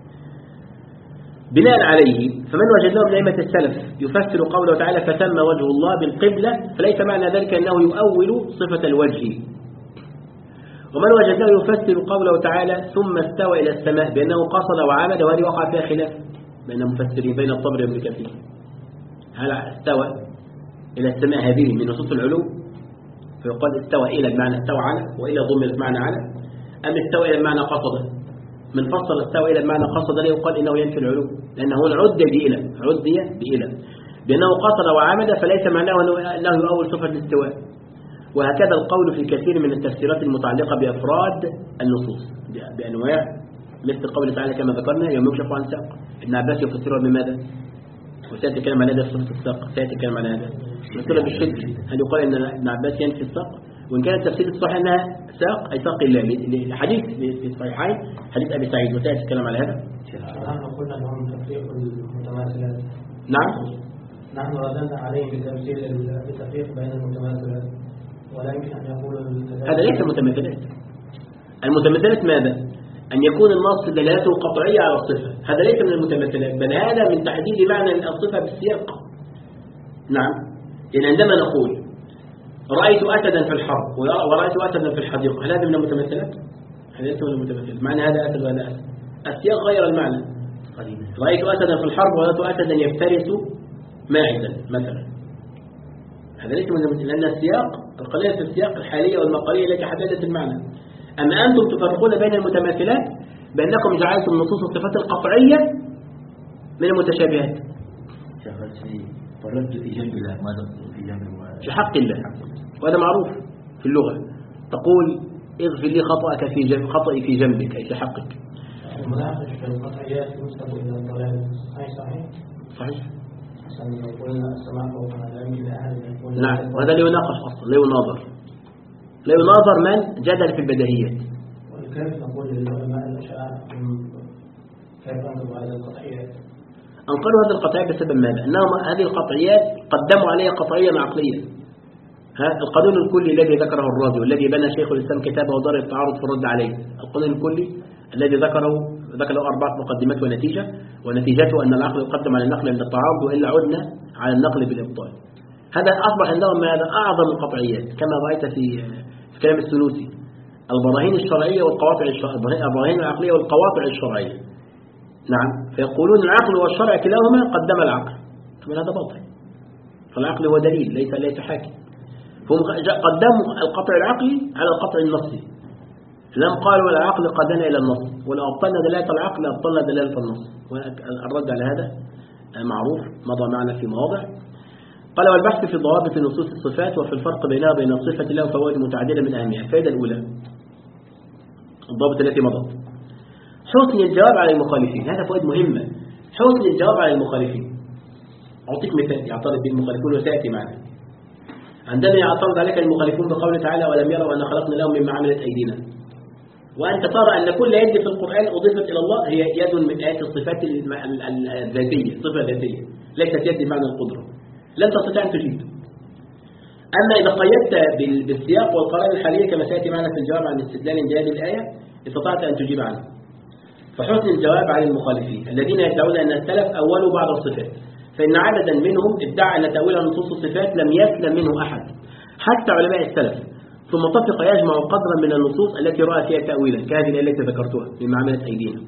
بناء عليه فمن وجدناه من أئمة السلف يفسر قوله تعالى فثم وجه الله بالقبلة، فليس معنى ذلك أنه يؤول صفة الوجه. ومن وجدناه يفسر قوله تعالى ثم استوى إلى السماء بأنه قصد وعمد، وهذه وقع فيها خلاف بين المفسرين بين الطبري وابن كثير. هل استوى إلى السماء هذه من نصوص العلو فيقال استوى إلى بمعنى استوى على، وإلى ضمن بمعنى على، أم استوى إلى بمعنى قصد؟ من فصل استوى إلى بمعنى قصد لا يقال إنه ينفي العلو، لأنه عد بإلى عدي بإلى بأنه قصد وعمد، فليس معناه أنه يؤول صفة الاستواء. وهكذا القول في كثير من التفسيرات المتعلقة بأفراد النصوص بأنواع، مثل قول تعالى كما ذكرنا يوم يكشف عن ساق. ابن عباس يفسرها بماذا؟ وسيأتي الكلام على هذا في صفة الساق، سيأتي الكلام على هذا يفسرها بالشد. هل يقال أن ابن عباس ينفي الساق؟ وإن كان التفسير الصحيح أنها ساق أي ساق الله لحديث في الصحيحين حديث أبي سعيد، وسيأتي الكلام على هذا. نحن قلنا أنهم تفريق المتماثلات. نعم، نحن رددنا عليهم بتمثيل التفريق بين المتماثلات، ولا يمكن أن يقول هذا ليس المتماثلات. المتماثلات ماذا؟ أن يكون النص دلالته قطعية على الصفة، هذا ليس من المتماثلات، بل هذا من تحديد معنى الصفة بالسياق. نعم، يعني عندما نقول رأيت أسدا في الحرب ورأيت أسدا في الحديقة، هل هذا من المتماثلات؟ هذا ليس من المتماثلات، معنى هذا أسد وهذا أسد، السياق غير المعنى. رأيت أسدا في الحرب ورأيت أسدا يفترس ماعزا مثلا، هذا ليس من المتماثلات، لأن السياق القضية في السياق الحالية والمقالية التي حددت المعنى. أما أنتم تفرقون بين المتماثلات بأنكم جعلتم نصوص الصفات القطعية من المتشابهات. فرد في جنب الله ماذا في جنب في حق الله، وهذا معروف في اللغة. تقول اغفر لي خطأك في جنب خطئي في جنبك أي في حقك. المناقش في القطعيات ينسب إلى الضلال، أي صحيح؟ صحيح. لو قلنا السماء فوقنا لا يمكن أحد أن يقول. نعم، وهذا لا يناقش أصلا، لا يناظر، لا يناظر من جدل في البديهيات. وكيف نقول للعلماء الأشاعرة كيف أنظروا هذه القطعيات؟ أنقلوا هذه القطعيات بسبب ماذا؟ أنهم هذه القطعيات قدموا عليها قطعية عقلية. ها القانون الكلي الذي ذكره الرازي والذي بنى شيخ الإسلام كتابه ودار التعارض في الرد عليه، القانون الكلي الذي ذكره ذكره أربعة مقدمات ونتيجة، ونتيجته أن العقل يقدم على النقل عند التعارض، وإلا عدنا على النقل بالإبطال. هذا أصبح عندهم هذا أعظم القطعيات، كما رأيت في في كلام السنوسي، البراهين الشرعية والقواطع الشرعية، البراهين العقلية والقواطع الشرعية. نعم، فيقولون العقل والشرع كلاهما قدم العقل. طبعا هذا باطل، فالعقل هو دليل ليس ليس حاكم. هم قدموا القطع العقلي على القطع النصي، لم قالوا العقل قدنا إلى النص، ولو أبطلنا دلالة العقل أبطلنا دلالة النص. والرد على هذا معروف مضى معنا في مواضع. قال والبحث في ضوابط نصوص الصفات وفي الفرق بينها وبين الصفة له فوائد متعددة من أهمها. الفائدة الأولى الضابط التي مضت حسن الجواب على المخالفين. هذا فوائد مهمة. حسن الجواب على المخالفين. أعطيك مثال يعترض به المخالفون وسيأتي معنا. عندما يعترض عليك المخالفون بقوله تعالى ولم يروا أن خلقنا لهم مما عملت أيدينا، وأنت ترى أن كل يد في القرآن أضيفت إلى الله هي يد من آيات الصفات الذاتية، صفة ذاتية ليست يد بمعنى القدرة، لن تستطيع أن تجيب. أما إذا قيدت بالسياق والقرائن الحالية كما سيأتي معنا في الجواب عن استدلال بهذه الآية استطعت أن تجيب عنه. فحسن الجواب على المخالفين الذين يدعون أن السلف أولوا بعض الصفات، فإن عددا منهم ادعى أن تأويل نصوص الصفات لم يسلم منه أحد حتى علماء السلف، ثم طفق يجمع قدرا من النصوص التي رأى فيها تأويلا كهذه التي ذكرتها مما عملت أيدينا.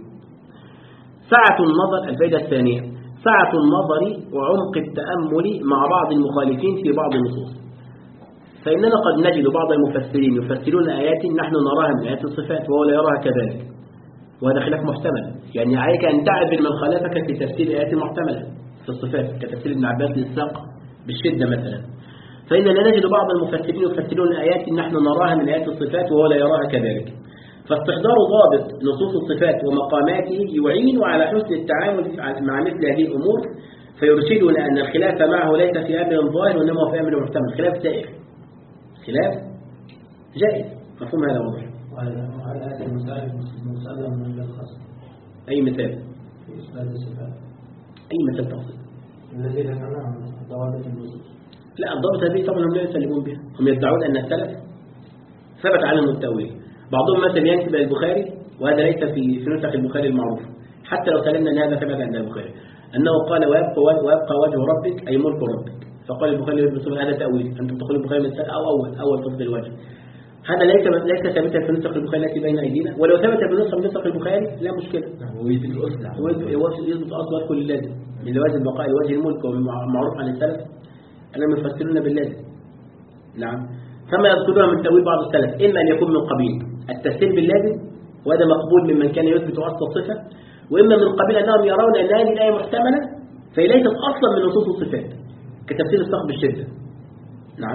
سعة النظر. الفائدة الثانية سعة النظر وعمق التأمل مع بعض المخالفين في بعض النصوص. فإننا قد نجد بعض المفسرين يفسرون آيات نحن نراها من آيات الصفات وهو لا يراها كذلك، وهذا خلاف محتمل. يعني عليك أن تعذر من خلافك في تفسير آيات محتملة في الصفات كتفسير ابن عباس للساق بالشدة مثلا. فإننا نجد بعض المفسرين يفسرون آيات نحن نراها من آيات الصفات وهو لا يراها كذلك. فاستحضار ضابط نصوص الصفات ومقاماته يعين على حسن التعامل مع مثل هذه الأمور، فيرشدنا أن الخلاف معه ليس في أمر ظاهر وإنما في أمر محتمل. خلاف سائغ، خلاف جائز. مفهوم هذا واضح؟ وعلى هذه المسائل مسلم من الخصم. أي مثال؟ في إثبات الصفات. أي مثال تقصد؟ الذي ذكرناه عن ضوابط النصوص. لا، الضابط هذه طبعا هم لا يسلمون بها. هم يدعون أن السلف ثبت عنهم التأويل. بعضهم مثلا ينسب البخاري، وهذا ليس في في نسخ البخاري المعروف، حتى لو سلمنا أن هذا ثبت عند البخاري، أنه قال ويبقى ويبقى وجه ربك أي ملك ربك. فقال البخاري هذا تأويل، أنتم تقولون البخاري من أو أول أول تفضل الوجه. هذا ليس ليس ثابتا في نسخ البخاري التي بين أيدينا، ولو ثبت في نسخ نسخ البخاري لا مشكلة. هو يثبت الأصل. هو يثبت أصل كل لازم من لوازم بقاء وجه الملك، ومعروف عن السلف أنهم يفسرون باللازم. نعم. كما يذكرون من تأويل بعض السلف إما أن يكون من قبيل التفسير باللازم، وهذا مقبول ممن كان يثبت أصل الصفة، وإما من قبيل أنهم يرون أن هذه الآية محتملة فهي ليست أصلا من نصوص الصفات كتفسير الساق بالشدة. نعم.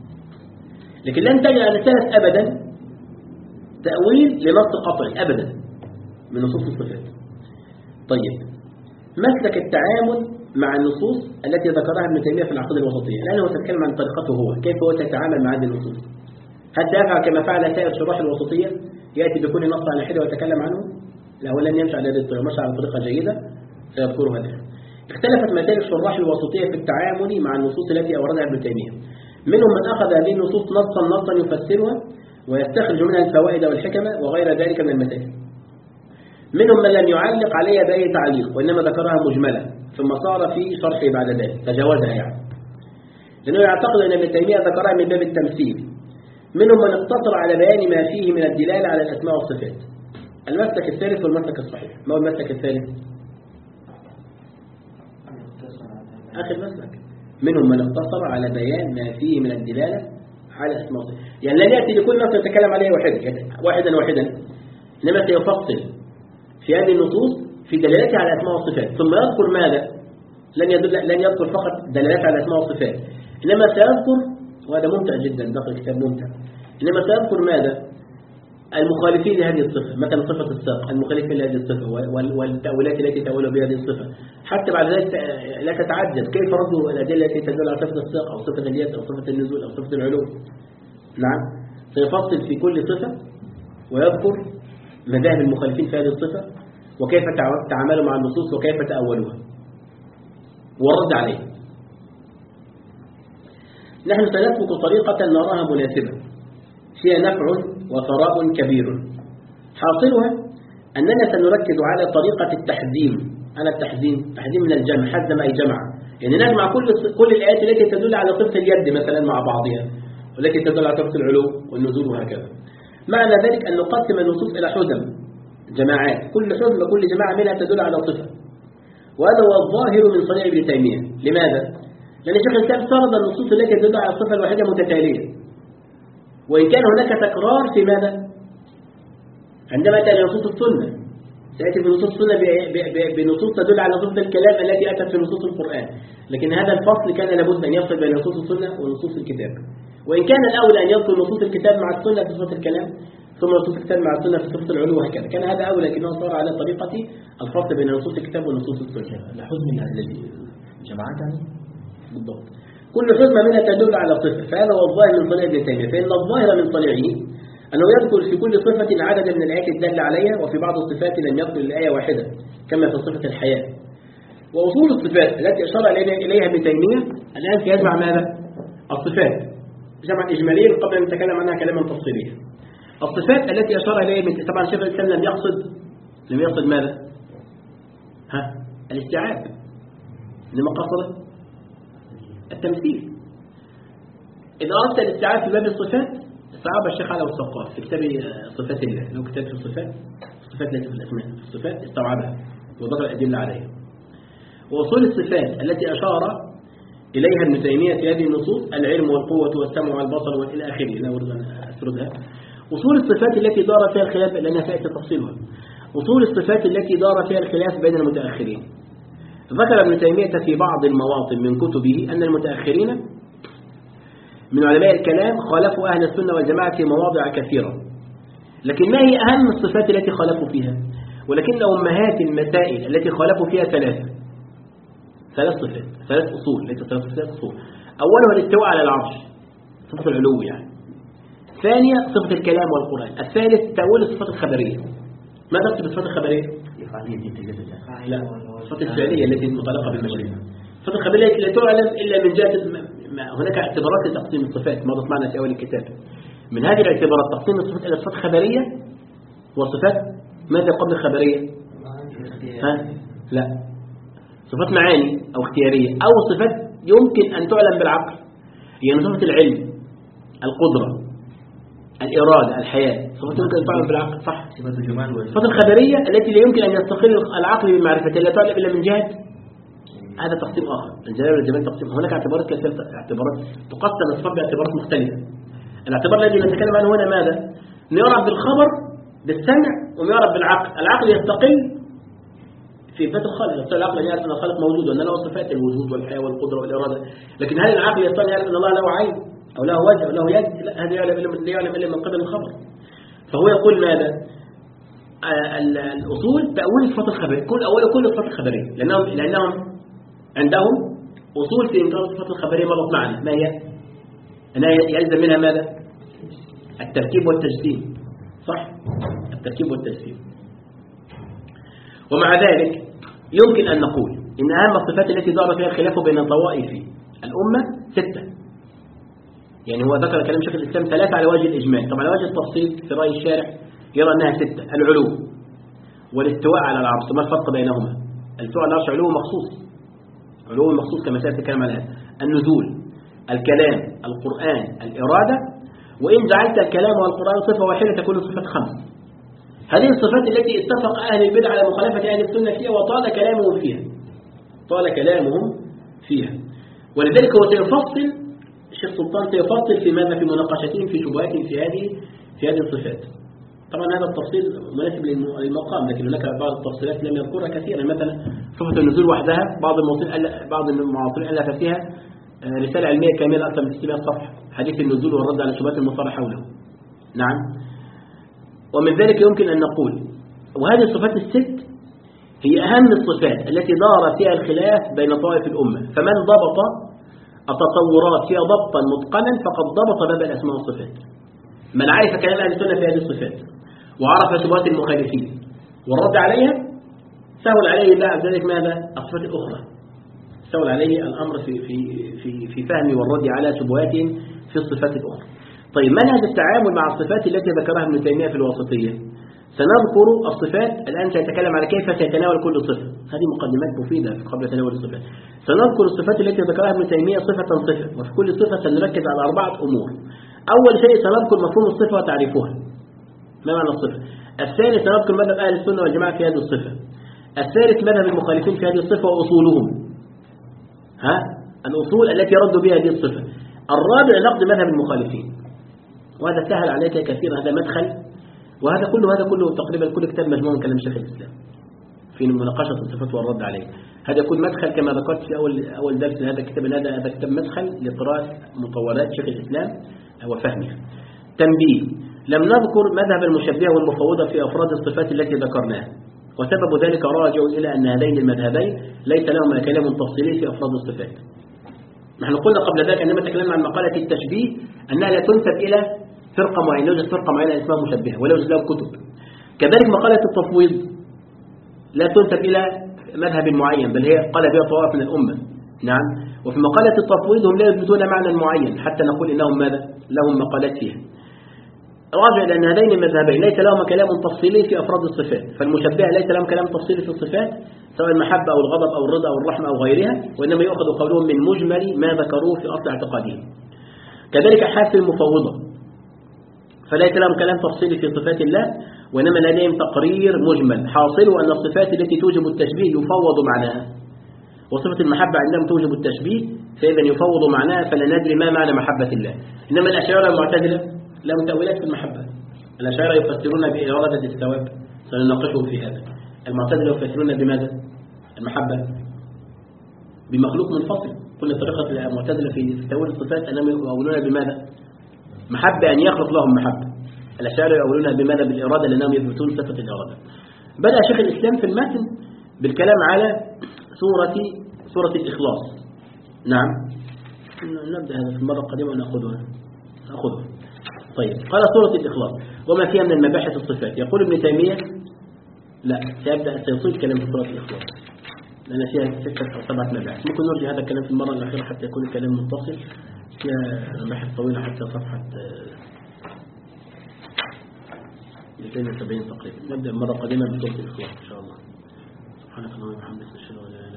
لكن لن تجد على السلف أبدا تأويل لنص قطعي أبدا من نصوص الصفات. طيب، مسلك التعامل مع النصوص التي ذكرها ابن تيمية في العقيدة الوسطية، الآن هو تتكلم عن طريقته هو، كيف هو يتعامل مع هذه النصوص. هل سيفعل كما فعل سائر شراح الوسطية يأتي بكل نص على حدة ويتكلم عنه؟ لا، هو لن يمشي على هذه الطريقة، مشى على طريقة جيدة سيذكرها ذلك. اختلفت مسالك شراح الوسطية في التعامل مع النصوص التي أوردها ابن تيمية. منهم من أخذ هذه النصوص نصا نصا يفسرها ويستخرج منها الفوائد والحكمة وغير ذلك من المسائل. منهم من لم يعلق عليها بأي تعليق وإنما ذكرها مجملة ثم صار في شرحه بعد ذلك تجاوزها، يعني لأنه يعتقد أن ابن تيمية ذكرها من باب التمثيل. منهم من اقتصر على بيان ما فيه من الدلالة على الأسماء والصفات. المسلك الثالث والمسلك الصحيح. ما هو المسلك الثالث؟ آخر مسلك. منهم من اقتصر على بيان ما فيه من الدلالة على الأسماء والصفات، يعني لن يأتي لكل نص يتكلم عليه واحدا واحدا واحدا، إنما سيفصل في هذه النصوص في دلالتها على الأسماء والصفات، ثم يذكر ماذا؟ لن يدل لن يذكر فقط دلالات على الأسماء والصفات، إنما سيذكر، وهذا ممتع جدا، دقق الكتاب ممتع، إنما سيذكر ماذا؟ المخالفين لهذه الصفة، مثلا صفة الساق، المخالفين لهذه الصفة والتأويلات التي تأولوا بهذه الصفة، حتى بعد ذلك لا تتعجب كيف ردوا الأدلة التي تدل على صفة الساق أو صفة اليد أو صفة النزول أو صفة العلو. نعم، سيفصل في كل صفة ويذكر مذاهب المخالفين في هذه الصفة وكيف تعاملوا مع النصوص وكيف تأولوها ورد عليه. نحن سنسلك طريقة نراها مناسبة فيها نفع وثراء كبير، حاصلها أننا سنركز على طريقة التحزيم. على التحزيم، تحزيم من الجمع، حزم أي جمع، يعني نجمع كل كل الآيات التي تدل على صفة اليد مثلا مع بعضها والتي تدل على صفة العلو والنزول وهكذا. معنى ذلك أن نقسم النصوص إلى حزم جماعات، كل حزب كل جماعة منها تدل على صفة، وهذا هو الظاهر من صنيع ابن تيمية. لماذا؟ لأن شيخ الإسلام سرد النصوص التي تدل على الصفة الواحدة متتالية، وإن كان هناك تكرار في ماذا؟ عندما تأتي نصوص السنة، سيأتي في نصوص السنة بنصوص تدل على صفة الكلام التي أتت في نصوص القرآن، لكن هذا الفصل كان لابد أن يفصل بين نصوص السنة ونصوص الكتاب. وإن كان الأولى أن يذكر نصوص الكتاب مع السنة في صفة الكلام، ثم نصوص الكتاب مع السنة في صفة العلو، وهكذا كان هذا أولى، لكنه صار على طريقة الفصل بين نصوص الكتاب ونصوص السنة. الحزم الذي جماعات يعني بالضبط، كل حزمة منها تدل على صفة، فهذا هو الظاهر من صنيع ابن تيمية. فإن الظاهر من صنيعه أنه يذكر في كل صفة عددا من الآيات الدالة عليها، وفي بعض الصفات لم يذكر الآية واحدة كما في صفة الحياة. وأصول الصفات التي أشار إليها ابن تيمية الآن سيجمع ماذا؟ الصفات جمع إجماليا قبل أن نتكلم عنها كلاما تفصيليا. الصفات التي أشار إليها ابن تيمية، طبعا شيخ الإسلام لم يقصد لم يقصد ماذا؟ ها الاستيعاب، إنما قصد التمثيل. إذا أردت الاستيعاب في باب الصفات استعاب الشيخ علي والسقاف في كتاب صفات الله، لو كتاب في الصفات الصفات التي في الأسماء في الصفات استوعبها وذكر الأدلة عليها. وأصول الصفات التي أشار إليها ابن تيمية في هذه النصوص العلم والقوة والسمع والبصر والى آخره، لا أريد أن أسردها. أصول الصفات التي دار فيها الخلاف، لأنها سيأتي تفصيلها، أصول الصفات التي دار فيها الخلاف بين المتأخرين. ذكر ابن تيمية في بعض المواطن من كتبه أن المتأخرين من علماء الكلام خالفوا أهل السنة والجماعة في مواضع كثيرة، لكن ما هي أهم الصفات التي خالفوا فيها؟ ولكن أمهات المسائل التي خالفوا فيها ثلاثة ثلاث صفات ثلاث أصول ليس ثلاث ثلاث أصول. أولها الاستواء على العرش، صفة العلو يعني. ثانية صفة الكلام والقرآن. الثالث تأويل الصفات الخبرية. ما تقصد بالصفات الخبرية؟ لا، الصفات الفعلية التي متعلقة بالمشيئة. الصفات الخبرية لا تعلم إلا من جهة، هناك اعتبارات لتقسيم الصفات مرت معنا في أول الكتاب. من هذه الاعتبارات تقسيم الصفات إلى صفات خبرية وصفات ماذا قبل الخبرية؟ ها؟ لا، صفات معاني أو اختيارية، أو صفات يمكن أن تعلم بالعقل، يعني صفة العلم، القدرة، الإرادة، الحياة، صفات يمكن أن تعلم بالعقل، صح؟ صفات الخبرية التي لا يمكن أن يستقل العقل بمعرفتها، لا تعلم إلا من جهة. هذا تقسيم آخر. الجلال والجمال تقسيم. هناك اعتبارات كثيرة، اعتبارات تقسم الصفات باعتبارات مختلفة. الاعتبار الذي نتكلم عنه هنا ماذا؟ نعرف بالخبر بالسمع ويعرف بالعقل. العقل يستقل في ذات الخالق، يستطيع العقل أن يعرف أن الخالق موجود وأن له صفات الوجود والحياة والقدرة والإرادة، لكن هل العقل يستطيع أن يعرف أن الله له عين أو له وجه أو له يد؟ لا، هذا يعلم إلا يعلم إلا من قبل الخبر. فهو يقول ماذا؟ الأصول تأويل الصفات الخبرية، كل أول كل الصفات الخبرية، لأنهم لأنهم عندهم أصول في إنكار الصفات الخبرية مرت معنا. ما هي؟ أنها يلزم منها ماذا؟ التركيب والتجسيم، صح؟ التركيب والتجسيم. ومع ذلك يمكن أن نقول إن أهم الصفات التي دار فيها الخلاف بين طوائف الأمة ستة. يعني هو ذكر كلام شيخ الإسلام ثلاثة على وجه الإجمال، طبعا على وجه التفصيل في رأي الشارع يرى أنها ستة: العلو والاستواء على العرش. ما الفرق بينهما؟ الاستواء على العرش علو مخصوص، علو مخصوص كما سيأتي الكلام على هذا. النزول، الكلام، القرآن، الإرادة. وإن جعلت الكلام والقرآن صفة واحدة تكون صفة خمس. هذه الصفات التي اتفق أهل البدع على مخالفة أهل السنة فيها، وطال كلامهم فيها طال كلامهم فيها ولذلك هو سيفصل الشيخ سلطان سيفصل في ماذا؟ في مناقشتهم في شبهاتهم في هذه في هذه الصفات. طبعا هذا التفصيل مناسب للمقام، لكن هناك بعض التفصيلات لم يذكرها كثيرا. مثلا صفة النزول وحدها بعض المعاصرين بعض المعاصرين ألف فيها رسالة علمية كاملة أكثر من ستمائة صفحة، حديث النزول والرد على شبهات المصارع حوله. نعم. ومن ذلك يمكن أن نقول، وهذه الصفات الست هي أهم الصفات التي دار فيها الخلاف بين طوائف الأمة، فمن ضبط التطورات فيها ضبطا متقنا فقد ضبط باب الأسماء والصفات. من عرف كلام أهل السنة في هذه الصفات وعرف شبهات المخالفين والرد عليها، سهل عليه بعد ذلك ماذا؟ الصفات الأخرى، سهل عليه الأمر في في في في فهم والرد على شبهاتهم في الصفات الأخرى. طيب، منهج التعامل مع الصفات التي ذكرها ابن تيمية في الوسطية. سنذكر الصفات الآن، سيتكلم على كيف سيتناول كل صفة، هذه مقدمات مفيدة قبل تناول الصفات. سنذكر الصفات التي ذكرها ابن تيمية صفة صفة، وفي كل صفة سنركز على أربعة أمور. أول شيء سنذكر مفهوم الصفة وتعريفها. ما معنى الصفة؟ الثاني سنذكر مذهب أهل السنة والجماعة في هذه الصفة. الثالث مذهب المخالفين في هذه الصفة وأصولهم، ها الأصول التي ردوا بها هذه الصفة. الرابع نقد مذهب المخالفين، وهذا سهل عليك كثيرا، هذا مدخل، وهذا كله هذا كله تقريبا كل كتاب مجموع من كلام شيخ الإسلام في مناقشة الصفات والرد عليه. هذا يكون مدخل كما ذكرت في أول أول درس لهذا الكتاب، هذا هذا كتاب مدخل لقراءة مطولات شيخ الإسلام وفهمها. تنبيه: لم نذكر مذهب المشبهة والمفوضة في أفراد الصفات التي ذكرناها، وسبب ذلك راجع إلى أن هذين المذهبين ليس لهما كلام تفصيلي في أفراد الصفات. نحن قلنا قبل ذلك عندما تكلمنا عن مقالة التشبيه أنها لا تنسب إلى فرقة معينة، يوجد فرقة معينة اسمها مشبهة ولا يوجد لها كتب. كذلك مقالة التفويض لا تنسب إلى مذهب معين، بل هي قال بها طوائف من الأمة. نعم. وفي مقالة التفويض هم لا يثبتون معنى معين حتى نقول إنهم ماذا لهم مقالات فيها. راجع إلى أن هذين المذهبين ليس لهم كلام تفصيلي في أفراد الصفات، فالمشبهة ليس لهم كلام تفصيلي في الصفات سواء المحبة أو الغضب أو الرضا أو الرحمة أو غيرها، وإنما يؤخذ قولهم من مجمل ما ذكروه في أصل اعتقادهم. كذلك حال في المفوضة، فليس لهم كلام تفصيلي في صفات الله، وإنما لديهم تقرير مجمل حاصل أن الصفات التي توجب التشبيه يفوض معناها، وصفة المحبة عندما توجب التشبيه فإذا يفوض معناها، فلا ندري ما معنى محبة الله. إنما الأشاعرة المعتزلة لهم تأويلات في المحبة. الأشاعرة يفسرون بإرادة الثواب، سنناقشه في هذا. المعتزلة يفسرون بماذا؟ المحبة بمخلوق منفصل. كل طريقة المعتزلة في تأويل الصفات أنهم يؤولون بماذا؟ محبة أن يخلق لهم محبة. الأشاعرة يؤولونها بماذا؟ بالإرادة، لأنهم يثبتون صفة الإرادة. بدأ شيخ الإسلام في المتن بالكلام على سورة سورة الإخلاص. نعم، نبدأ هذا في المرة القادمة ونأخذها نأخذها. طيب، قال سورة الإخلاص وما فيها من المباحث الصفات. يقول ابن تيمية لا، سيبدأ سيطول كلام في سورة الإخلاص لأن فيها ستة أو سبعة مباحث. ممكن نرجع هذا الكلام في المرة الأخيرة حتى يكون الكلام متصل. فيها مباحث طويلة حتى صفحة مئتين وسبعين تقريبا. نبدأ المرة القادمة بسورة الإخلاص إن شاء الله. سبحانك اللهم وبحمدك، نشهد أن لا إله إلا أنت